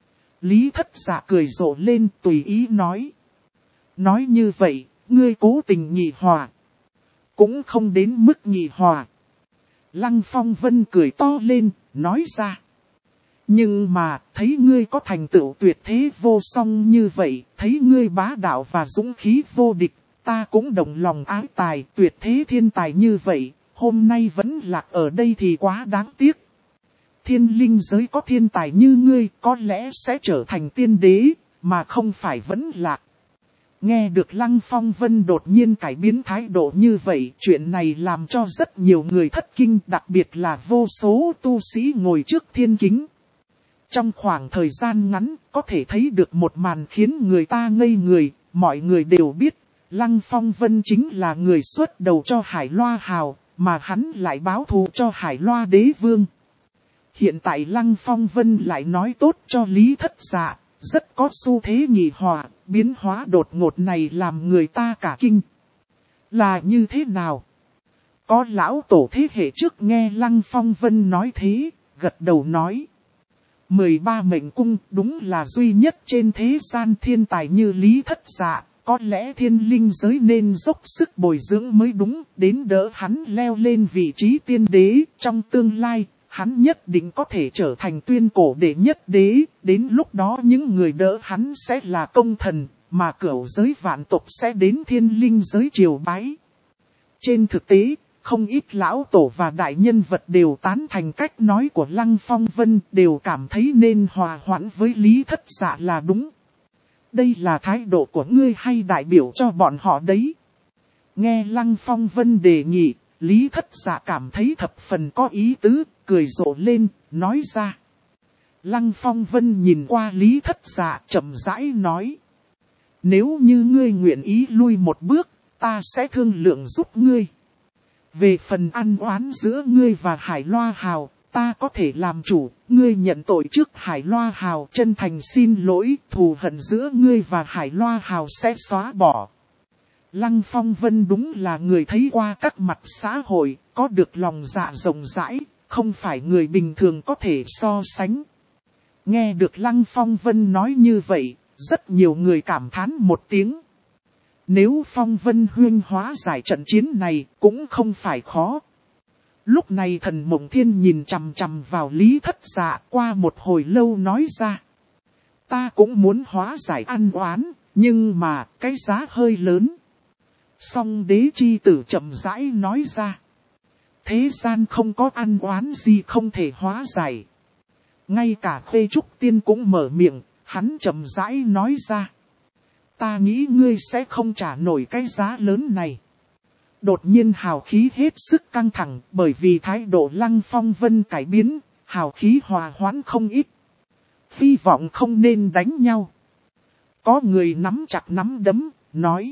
Lý Thất Dạ cười rộ lên tùy ý nói. Nói như vậy, ngươi cố tình nhị hòa. Cũng không đến mức nhị hòa. Lăng Phong Vân cười to lên, nói ra. Nhưng mà, thấy ngươi có thành tựu tuyệt thế vô song như vậy, thấy ngươi bá đạo và dũng khí vô địch, ta cũng đồng lòng ái tài, tuyệt thế thiên tài như vậy, hôm nay vẫn lạc ở đây thì quá đáng tiếc. Thiên linh giới có thiên tài như ngươi có lẽ sẽ trở thành tiên đế, mà không phải vẫn lạc. Nghe được Lăng Phong Vân đột nhiên cải biến thái độ như vậy, chuyện này làm cho rất nhiều người thất kinh, đặc biệt là vô số tu sĩ ngồi trước thiên kính. Trong khoảng thời gian ngắn, có thể thấy được một màn khiến người ta ngây người, mọi người đều biết, Lăng Phong Vân chính là người xuất đầu cho Hải Loa Hào, mà hắn lại báo thù cho Hải Loa Đế Vương. Hiện tại Lăng Phong Vân lại nói tốt cho Lý Thất Dạ, rất có xu thế nhị hòa, biến hóa đột ngột này làm người ta cả kinh. Là như thế nào? Có lão tổ thế hệ trước nghe Lăng Phong Vân nói thế, gật đầu nói. 13 mệnh cung đúng là duy nhất trên thế gian thiên tài như Lý Thất Dạ, có lẽ thiên linh giới nên dốc sức bồi dưỡng mới đúng, đến đỡ hắn leo lên vị trí tiên đế trong tương lai. Hắn nhất định có thể trở thành tuyên cổ đệ nhất đế, đến lúc đó những người đỡ hắn sẽ là công thần, mà cửu giới vạn tộc sẽ đến thiên linh giới triều bái. Trên thực tế, không ít lão tổ và đại nhân vật đều tán thành cách nói của Lăng Phong Vân, đều cảm thấy nên hòa hoãn với Lý Thất Dạ là đúng. Đây là thái độ của ngươi hay đại biểu cho bọn họ đấy? Nghe Lăng Phong Vân đề nghị, Lý Thất Dạ cảm thấy thập phần có ý tứ, cười rộ lên, nói ra. Lăng Phong Vân nhìn qua Lý Thất Dạ chậm rãi nói. Nếu như ngươi nguyện ý lui một bước, ta sẽ thương lượng giúp ngươi. Về phần ăn oán giữa ngươi và Hải Loa Hào, ta có thể làm chủ, ngươi nhận tội trước Hải Loa Hào, chân thành xin lỗi, thù hận giữa ngươi và Hải Loa Hào sẽ xóa bỏ. Lăng Phong Vân đúng là người thấy qua các mặt xã hội, có được lòng dạ rộng rãi, không phải người bình thường có thể so sánh. Nghe được Lăng Phong Vân nói như vậy, rất nhiều người cảm thán một tiếng. Nếu Phong Vân huyên hóa giải trận chiến này cũng không phải khó. Lúc này Thần Mộng Thiên nhìn chằm chằm vào Lý Thất Dạ, qua một hồi lâu nói ra. Ta cũng muốn hóa giải ăn oán, nhưng mà cái giá hơi lớn. Song Đế chi tử chậm rãi nói ra. Thế gian không có ăn oán gì không thể hóa giải. Ngay cả Khuê Trúc Tiên cũng mở miệng, hắn chậm rãi nói ra. Ta nghĩ ngươi sẽ không trả nổi cái giá lớn này. Đột nhiên hào khí hết sức căng thẳng, bởi vì thái độ Lăng Phong Vân cải biến, hào khí hòa hoãn không ít. Hy vọng không nên đánh nhau. Có người nắm chặt nắm đấm, nói.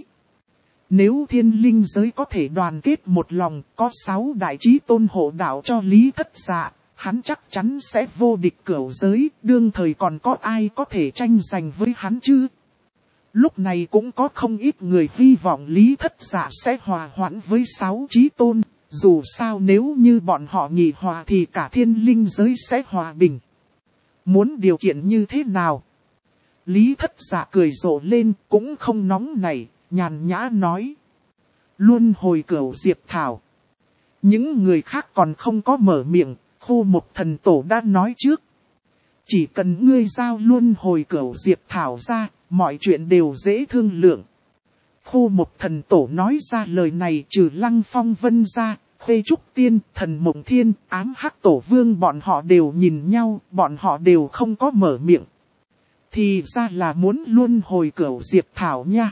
Nếu thiên linh giới có thể đoàn kết một lòng, có 6 đại chí tôn hộ đạo cho Lý Thất Dạ, hắn chắc chắn sẽ vô địch cửu giới, đương thời còn có ai có thể tranh giành với hắn chứ? Lúc này cũng có không ít người hy vọng Lý Thất Dạ sẽ hòa hoãn với 6 chí tôn, dù sao nếu như bọn họ nghị hòa thì cả thiên linh giới sẽ hòa bình. Muốn điều kiện như thế nào? Lý Thất Dạ cười rộ lên, cũng không nóng nảy, nhàn nhã nói. Luân hồi cửu diệp thảo. Những người khác còn không có mở miệng, Khu Mộc Thần Tổ đã nói trước. Chỉ cần ngươi giao luân hồi cửu diệp thảo ra, mọi chuyện đều dễ thương lượng. Khu Mộc Thần Tổ nói ra lời này trừ Lăng Phong Vân ra, Khuê Trúc Tiên, Thần Mộng Thiên, Ám Hắc Tổ Vương bọn họ đều nhìn nhau, bọn họ đều không có mở miệng. Thì ra là muốn luân hồi cửu diệp thảo nha.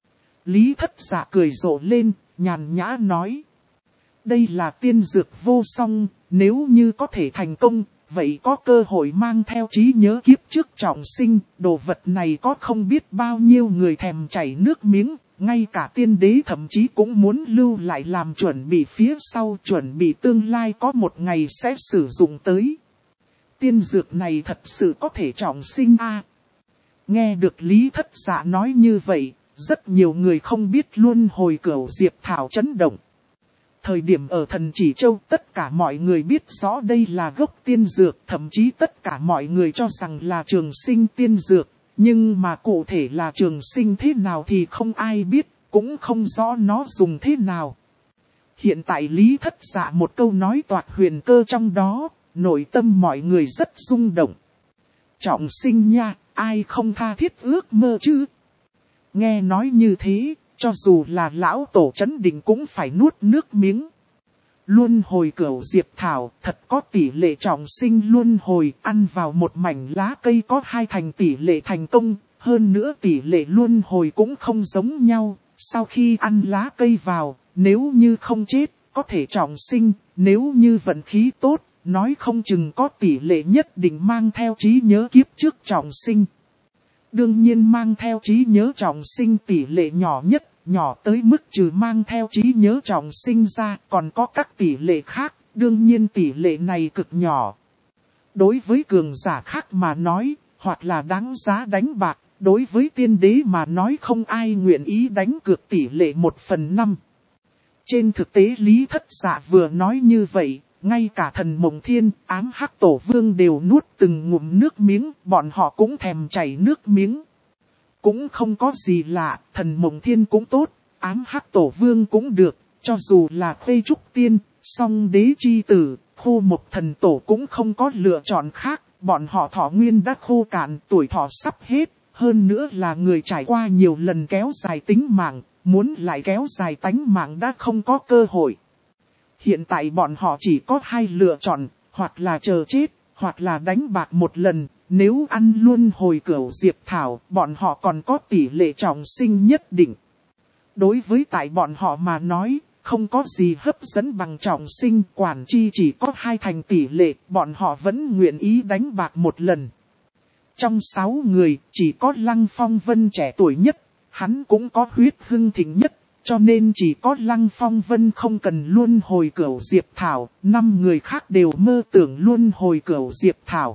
Lý Thất Dạ cười rộ lên, nhàn nhã nói. Đây là tiên dược vô song, nếu như có thể thành công, vậy có cơ hội mang theo trí nhớ kiếp trước trọng sinh. Đồ vật này có không biết bao nhiêu người thèm chảy nước miếng, ngay cả tiên đế thậm chí cũng muốn lưu lại làm chuẩn bị phía sau, chuẩn bị tương lai có một ngày sẽ sử dụng tới. Tiên dược này thật sự có thể trọng sinh a. Nghe được Lý Thất Dạ nói như vậy, rất nhiều người không biết luân hồi cửu diệp thảo chấn động. Thời điểm ở Thần Chỉ Châu tất cả mọi người biết rõ đây là gốc tiên dược, thậm chí tất cả mọi người cho rằng là trường sinh tiên dược, nhưng mà cụ thể là trường sinh thế nào thì không ai biết, cũng không rõ nó dùng thế nào. Hiện tại Lý Thất Dạ một câu nói toạc huyền cơ trong đó, nội tâm mọi người rất rung động. Trọng sinh nha, ai không tha thiết ước mơ chứ? Nghe nói như thế, cho dù là lão tổ Trấn Định cũng phải nuốt nước miếng. Luân hồi cửu diệp thảo thật có tỷ lệ trọng sinh luân hồi, ăn vào một mảnh lá cây có 2 thành tỷ lệ thành công, hơn nữa tỷ lệ luân hồi cũng không giống nhau. Sau khi ăn lá cây vào, nếu như không chết, có thể trọng sinh, nếu như vận khí tốt, nói không chừng có tỷ lệ nhất định mang theo trí nhớ kiếp trước trọng sinh. Đương nhiên mang theo trí nhớ trọng sinh tỷ lệ nhỏ nhất, nhỏ tới mức trừ mang theo trí nhớ trọng sinh ra, còn có các tỷ lệ khác, đương nhiên tỷ lệ này cực nhỏ. Đối với cường giả khác mà nói, hoặc là đáng giá đánh bạc, đối với tiên đế mà nói không ai nguyện ý đánh cược tỷ lệ 1/5. Trên thực tế Lý Thất Dạ vừa nói như vậy, ngay cả Thần Mộng Thiên, Ám Hắc Tổ Vương đều nuốt từng ngụm nước miếng, bọn họ cũng thèm chảy nước miếng. Cũng không có gì lạ, Thần Mộng Thiên cũng tốt, Ám Hắc Tổ Vương cũng được, cho dù là Khuê Trúc Tiên, Song Đế chi tử, Khu Mộc Thần Tổ cũng không có lựa chọn khác, bọn họ thọ nguyên đã khô cạn, tuổi thọ sắp hết, hơn nữa là người trải qua nhiều lần kéo dài tính mạng, muốn lại kéo dài tánh mạng đã không có cơ hội. Hiện tại bọn họ chỉ có 2 lựa chọn, hoặc là chờ chết, hoặc là đánh bạc một lần. Nếu ăn luân hồi cửu diệp thảo, bọn họ còn có tỷ lệ trọng sinh nhất định. Đối với tại bọn họ mà nói, không có gì hấp dẫn bằng trọng sinh, quản chi chỉ có 2 thành tỷ lệ, bọn họ vẫn nguyện ý đánh bạc một lần. Trong 6 người, chỉ có Lăng Phong Vân trẻ tuổi nhất, hắn cũng có huyết hưng thịnh nhất. Cho nên chỉ có Lăng Phong Vân không cần luân hồi cửu diệp thảo, 5 người khác đều mơ tưởng luân hồi cửu diệp thảo.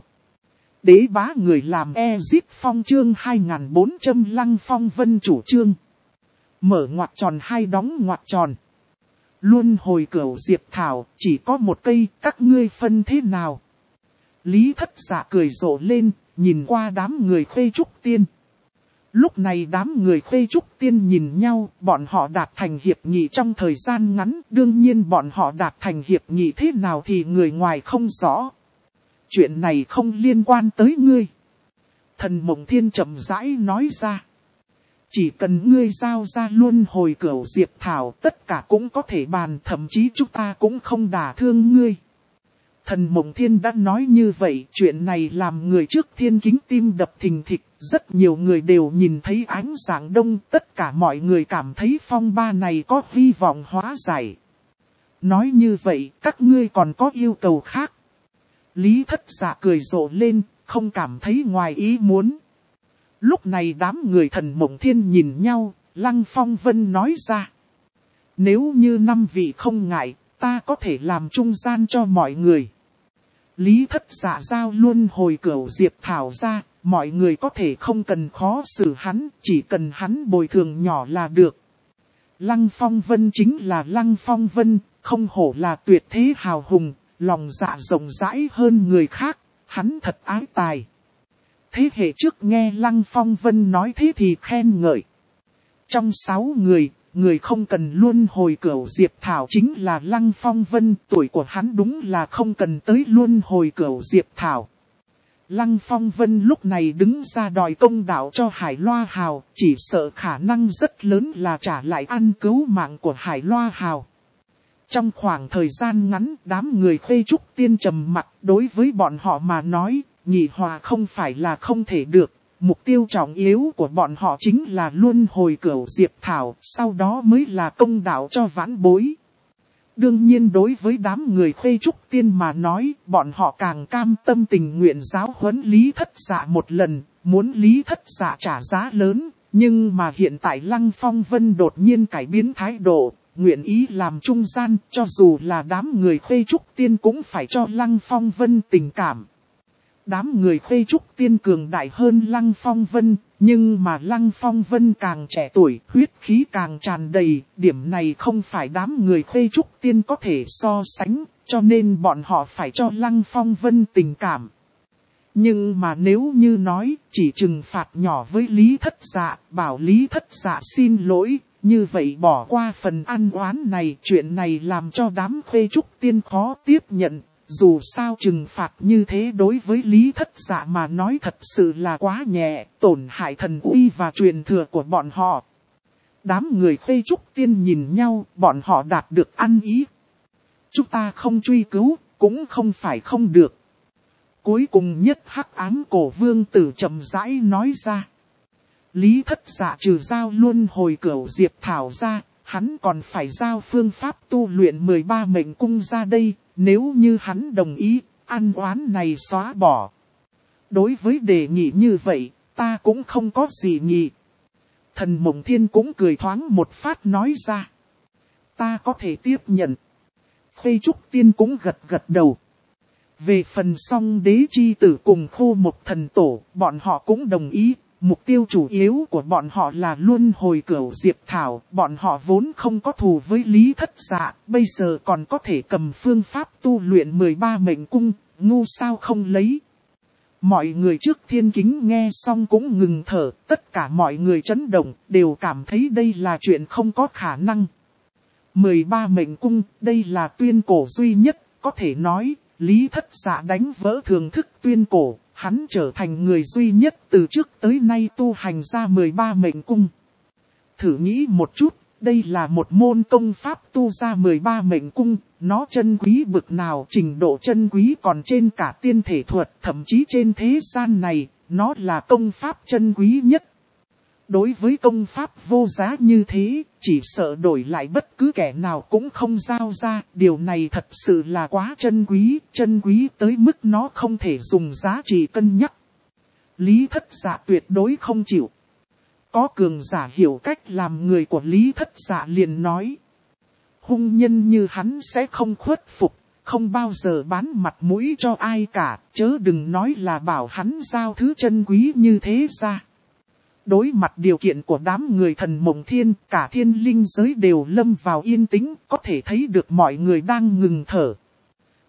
Đế bá người làm Exit Phong chương 2400 Lăng Phong Vân chủ trương. Mở ngoặc tròn 2 đóng ngoặc tròn. Luân hồi cửu diệp thảo, chỉ có một cây, các ngươi phân thế nào? Lý Thất Dạ cười rộ lên, nhìn qua đám người Khuê Trúc Tiên. Lúc này đám người Khuê Trúc Tiên nhìn nhau, bọn họ đạt thành hiệp nghị trong thời gian ngắn, đương nhiên bọn họ đạt thành hiệp nghị thế nào thì người ngoài không rõ. Chuyện này không liên quan tới ngươi. Thần Mộng Thiên chậm rãi nói ra. Chỉ cần ngươi giao ra luân hồi cửu diệp thảo, tất cả cũng có thể bàn, thậm chí chúng ta cũng không đả thương ngươi. Thần Mộng Thiên đã nói như vậy, chuyện này làm người trước thiên kính tim đập thình thịch, rất nhiều người đều nhìn thấy ánh sáng đông, tất cả mọi người cảm thấy phong ba này có hy vọng hóa giải. Nói như vậy, các ngươi còn có yêu cầu khác. Lý Thất Dạ cười rộ lên, không cảm thấy ngoài ý muốn. Lúc này đám người Thần Mộng Thiên nhìn nhau, Lăng Phong Vân nói ra. Nếu như 5 vị không ngại, ta có thể làm trung gian cho mọi người. Lý Thất Dạ giao luôn hồi cửu diệp thảo ra, mọi người có thể không cần khó xử hắn, chỉ cần hắn bồi thường nhỏ là được. Lăng Phong Vân chính là Lăng Phong Vân, không hổ là tuyệt thế hào hùng, lòng dạ rộng rãi hơn người khác, hắn thật ái tài. Thế hệ trước nghe Lăng Phong Vân nói thế thì khen ngợi. Trong 6 người, người không cần luân hồi cửu diệp thảo chính là Lăng Phong Vân, tuổi của hắn đúng là không cần tới luân hồi cửu diệp thảo. Lăng Phong Vân lúc này đứng ra đòi công đạo cho Hải Loa Hào, chỉ sợ khả năng rất lớn là trả lại ăn cứu mạng của Hải Loa Hào. Trong khoảng thời gian ngắn, đám người Khuê Trúc Tiên trầm mặc, đối với bọn họ mà nói, nhị hòa không phải là không thể được. Mục tiêu trọng yếu của bọn họ chính là luân hồi cửu diệp thảo, sau đó mới là công đạo cho vãn bối. Đương nhiên đối với đám người Khuê Trúc Tiên mà nói, bọn họ càng cam tâm tình nguyện giáo huấn Lý Thất Dạ một lần, muốn Lý Thất Dạ trả giá lớn, nhưng mà hiện tại Lăng Phong Vân đột nhiên cải biến thái độ, nguyện ý làm trung gian, cho dù là đám người Khuê Trúc Tiên cũng phải cho Lăng Phong Vân tình cảm. Đám người Khuê Trúc Tiên cường đại hơn Lăng Phong Vân, nhưng mà Lăng Phong Vân càng trẻ tuổi, huyết khí càng tràn đầy, điểm này không phải đám người Khuê Trúc Tiên có thể so sánh, cho nên bọn họ phải cho Lăng Phong Vân tình cảm. Nhưng mà nếu như nói, chỉ trừng phạt nhỏ với Lý Thất Dạ, bảo Lý Thất Dạ xin lỗi, như vậy bỏ qua phần ăn oán này, chuyện này làm cho đám Khuê Trúc Tiên khó tiếp nhận. Dù sao trừng phạt như thế đối với Lý Thất Dạ mà nói thật sự là quá nhẹ, tổn hại thần uy và truyền thừa của bọn họ. Đám người Khuê Trúc Tiên nhìn nhau, bọn họ đạt được ăn ý. Chúng ta không truy cứu, cũng không phải không được. Cuối cùng nhất Hắc Ám Cổ Vương Tử chậm rãi nói ra. Lý Thất Dạ trừ giao luân hồi cửu diệp thảo ra, hắn còn phải giao phương pháp tu luyện 13 mệnh cung ra đây. Nếu như hắn đồng ý, ăn oán này xóa bỏ. Đối với đề nghị như vậy, ta cũng không có gì nghị. Thần Mộng Thiên cũng cười thoáng một phát nói ra. Ta có thể tiếp nhận. Khuê Trúc Tiên cũng gật gật đầu. Về phần Song Đế Chi Tử cùng Khô Một Thần Tổ, bọn họ cũng đồng ý. Mục tiêu chủ yếu của bọn họ là luân hồi cửu diệp thảo, bọn họ vốn không có thù với Lý Thất Dạ, bây giờ còn có thể cầm phương pháp tu luyện 13 mệnh cung, ngu sao không lấy. Mọi người trước thiên kính nghe xong cũng ngừng thở, tất cả mọi người chấn động, đều cảm thấy đây là chuyện không có khả năng. 13 mệnh cung, đây là tuyên cổ duy nhất, có thể nói, Lý Thất Dạ đánh vỡ thường thức tuyên cổ. Hắn trở thành người duy nhất từ trước tới nay tu hành ra 13 mệnh cung. Thử nghĩ một chút, đây là một môn công pháp tu ra 13 mệnh cung, nó chân quý bực nào, trình độ chân quý còn trên cả tiên thể thuật, thậm chí trên thế gian này, nó là công pháp chân quý nhất. Đối với công pháp vô giá như thế, chỉ sợ đổi lại bất cứ kẻ nào cũng không giao ra, điều này thật sự là quá chân quý tới mức nó không thể dùng giá trị cân nhắc. Lý Thất Dạ tuyệt đối không chịu. Có cường giả hiểu cách làm người của Lý Thất Dạ liền nói. Hung nhân như hắn sẽ không khuất phục, không bao giờ bán mặt mũi cho ai cả, chớ đừng nói là bảo hắn giao thứ chân quý như thế ra. Đối mặt điều kiện của đám người Thần Mộng Thiên, cả thiên linh giới đều lâm vào yên tĩnh, có thể thấy được mọi người đang ngừng thở.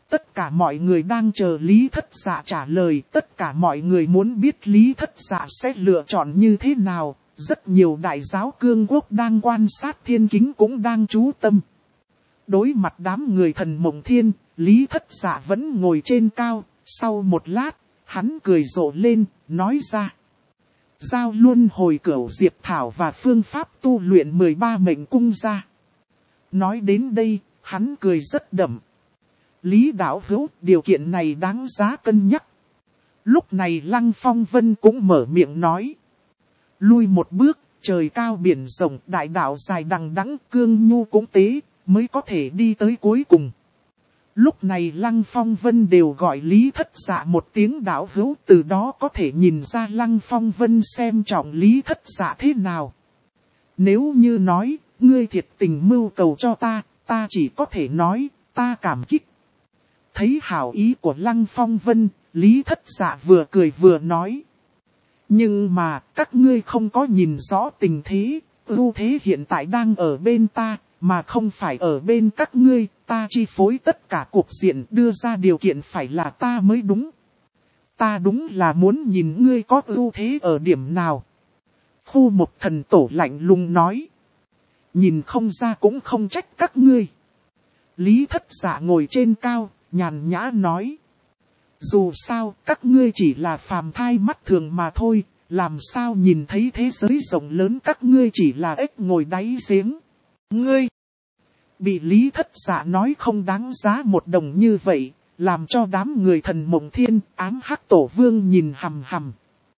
Tất cả mọi người đang chờ Lý Thất Dạ trả lời, tất cả mọi người muốn biết Lý Thất Dạ sẽ lựa chọn như thế nào. Rất nhiều đại giáo cương quốc đang quan sát thiên kính cũng đang chú tâm. Đối mặt đám người Thần Mộng Thiên, Lý Thất Dạ vẫn ngồi trên cao, sau một lát, hắn cười rộ lên, nói ra. Giao luân hồi cửu diệp thảo và phương pháp tu luyện 13 mệnh cung ra. Nói đến đây, hắn cười rất đậm. Lý đạo hữu, điều kiện này đáng giá cân nhắc. Lúc này Lăng Phong Vân cũng mở miệng nói. Lui một bước, trời cao biển rộng, đại đạo dài đằng đẵng, cương nhu cũng tế, mới có thể đi tới cuối cùng. Lúc này Lăng Phong Vân đều gọi Lý Thất Dạ một tiếng đạo hữu, từ đó có thể nhìn ra Lăng Phong Vân xem trọng Lý Thất Dạ thế nào. Nếu như nói, ngươi thiệt tình mưu cầu cho ta chỉ có thể nói, ta cảm kích. Thấy hảo ý của Lăng Phong Vân, Lý Thất Dạ vừa cười vừa nói. Nhưng mà, các ngươi không có nhìn rõ tình thế, ưu thế hiện tại đang ở bên ta, mà không phải ở bên các ngươi, ta chi phối tất cả cuộc diện, đưa ra điều kiện phải là ta mới đúng. Ta đúng là muốn nhìn ngươi có ưu thế ở điểm nào. Khu Mộc Thần Tổ lạnh lùng nói. Nhìn không ra cũng không trách các ngươi. Lý Thất Dạ ngồi trên cao, nhàn nhã nói. Dù sao, các ngươi chỉ là phàm thai mắt thường mà thôi, làm sao nhìn thấy thế giới rộng lớn, các ngươi chỉ là ếch ngồi đáy giếng. Ngươi bị Lý Thất Dạ nói không đáng giá một đồng như vậy, làm cho đám người Thần Mộng Thiên, Ám Hắc Tổ Vương nhìn hằm hằm.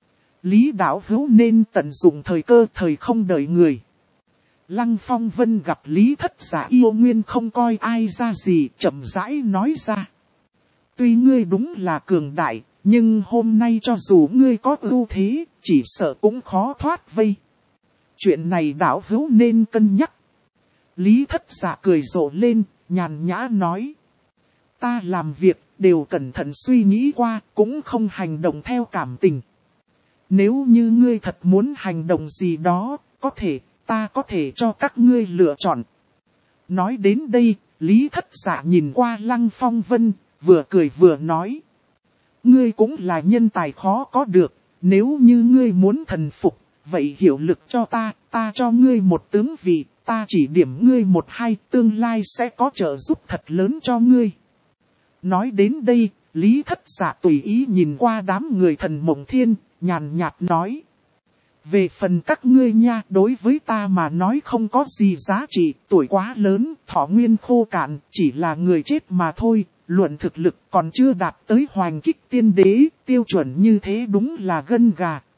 Lý đạo hữu nên tận dụng thời cơ, thời không đợi người. Lăng Phong Vân gặp Lý Thất Dạ yêu nguyên không coi ai ra gì, chậm rãi nói ra. Tuy ngươi đúng là cường đại, nhưng hôm nay cho dù ngươi có ưu thế, chỉ sợ cũng khó thoát vây. Chuyện này đạo hữu nên cân nhắc. Lý Thất Dạ cười rộ lên, nhàn nhã nói. Ta làm việc, đều cẩn thận suy nghĩ qua, cũng không hành động theo cảm tình. Nếu như ngươi thật muốn hành động gì đó, ta có thể cho các ngươi lựa chọn. Nói đến đây, Lý Thất Dạ nhìn qua Lăng Phong Vân, vừa cười vừa nói. Ngươi cũng là nhân tài khó có được, nếu như ngươi muốn thần phục, vậy hiệu lực cho ta cho ngươi một tướng vị, ta chỉ điểm ngươi một hai, tương lai sẽ có trợ giúp thật lớn cho ngươi. Nói đến đây, Lý Thất Dạ tùy ý nhìn qua đám người Thần Mộng Thiên, nhàn nhạt nói. Về phần các ngươi nha, đối với ta mà nói không có gì giá trị, tuổi quá lớn, thọ nguyên khô cạn, chỉ là người chết mà thôi, luận thực lực còn chưa đạt tới Hoành Kích Tiên Đế, tiêu chuẩn như thế đúng là gân gà.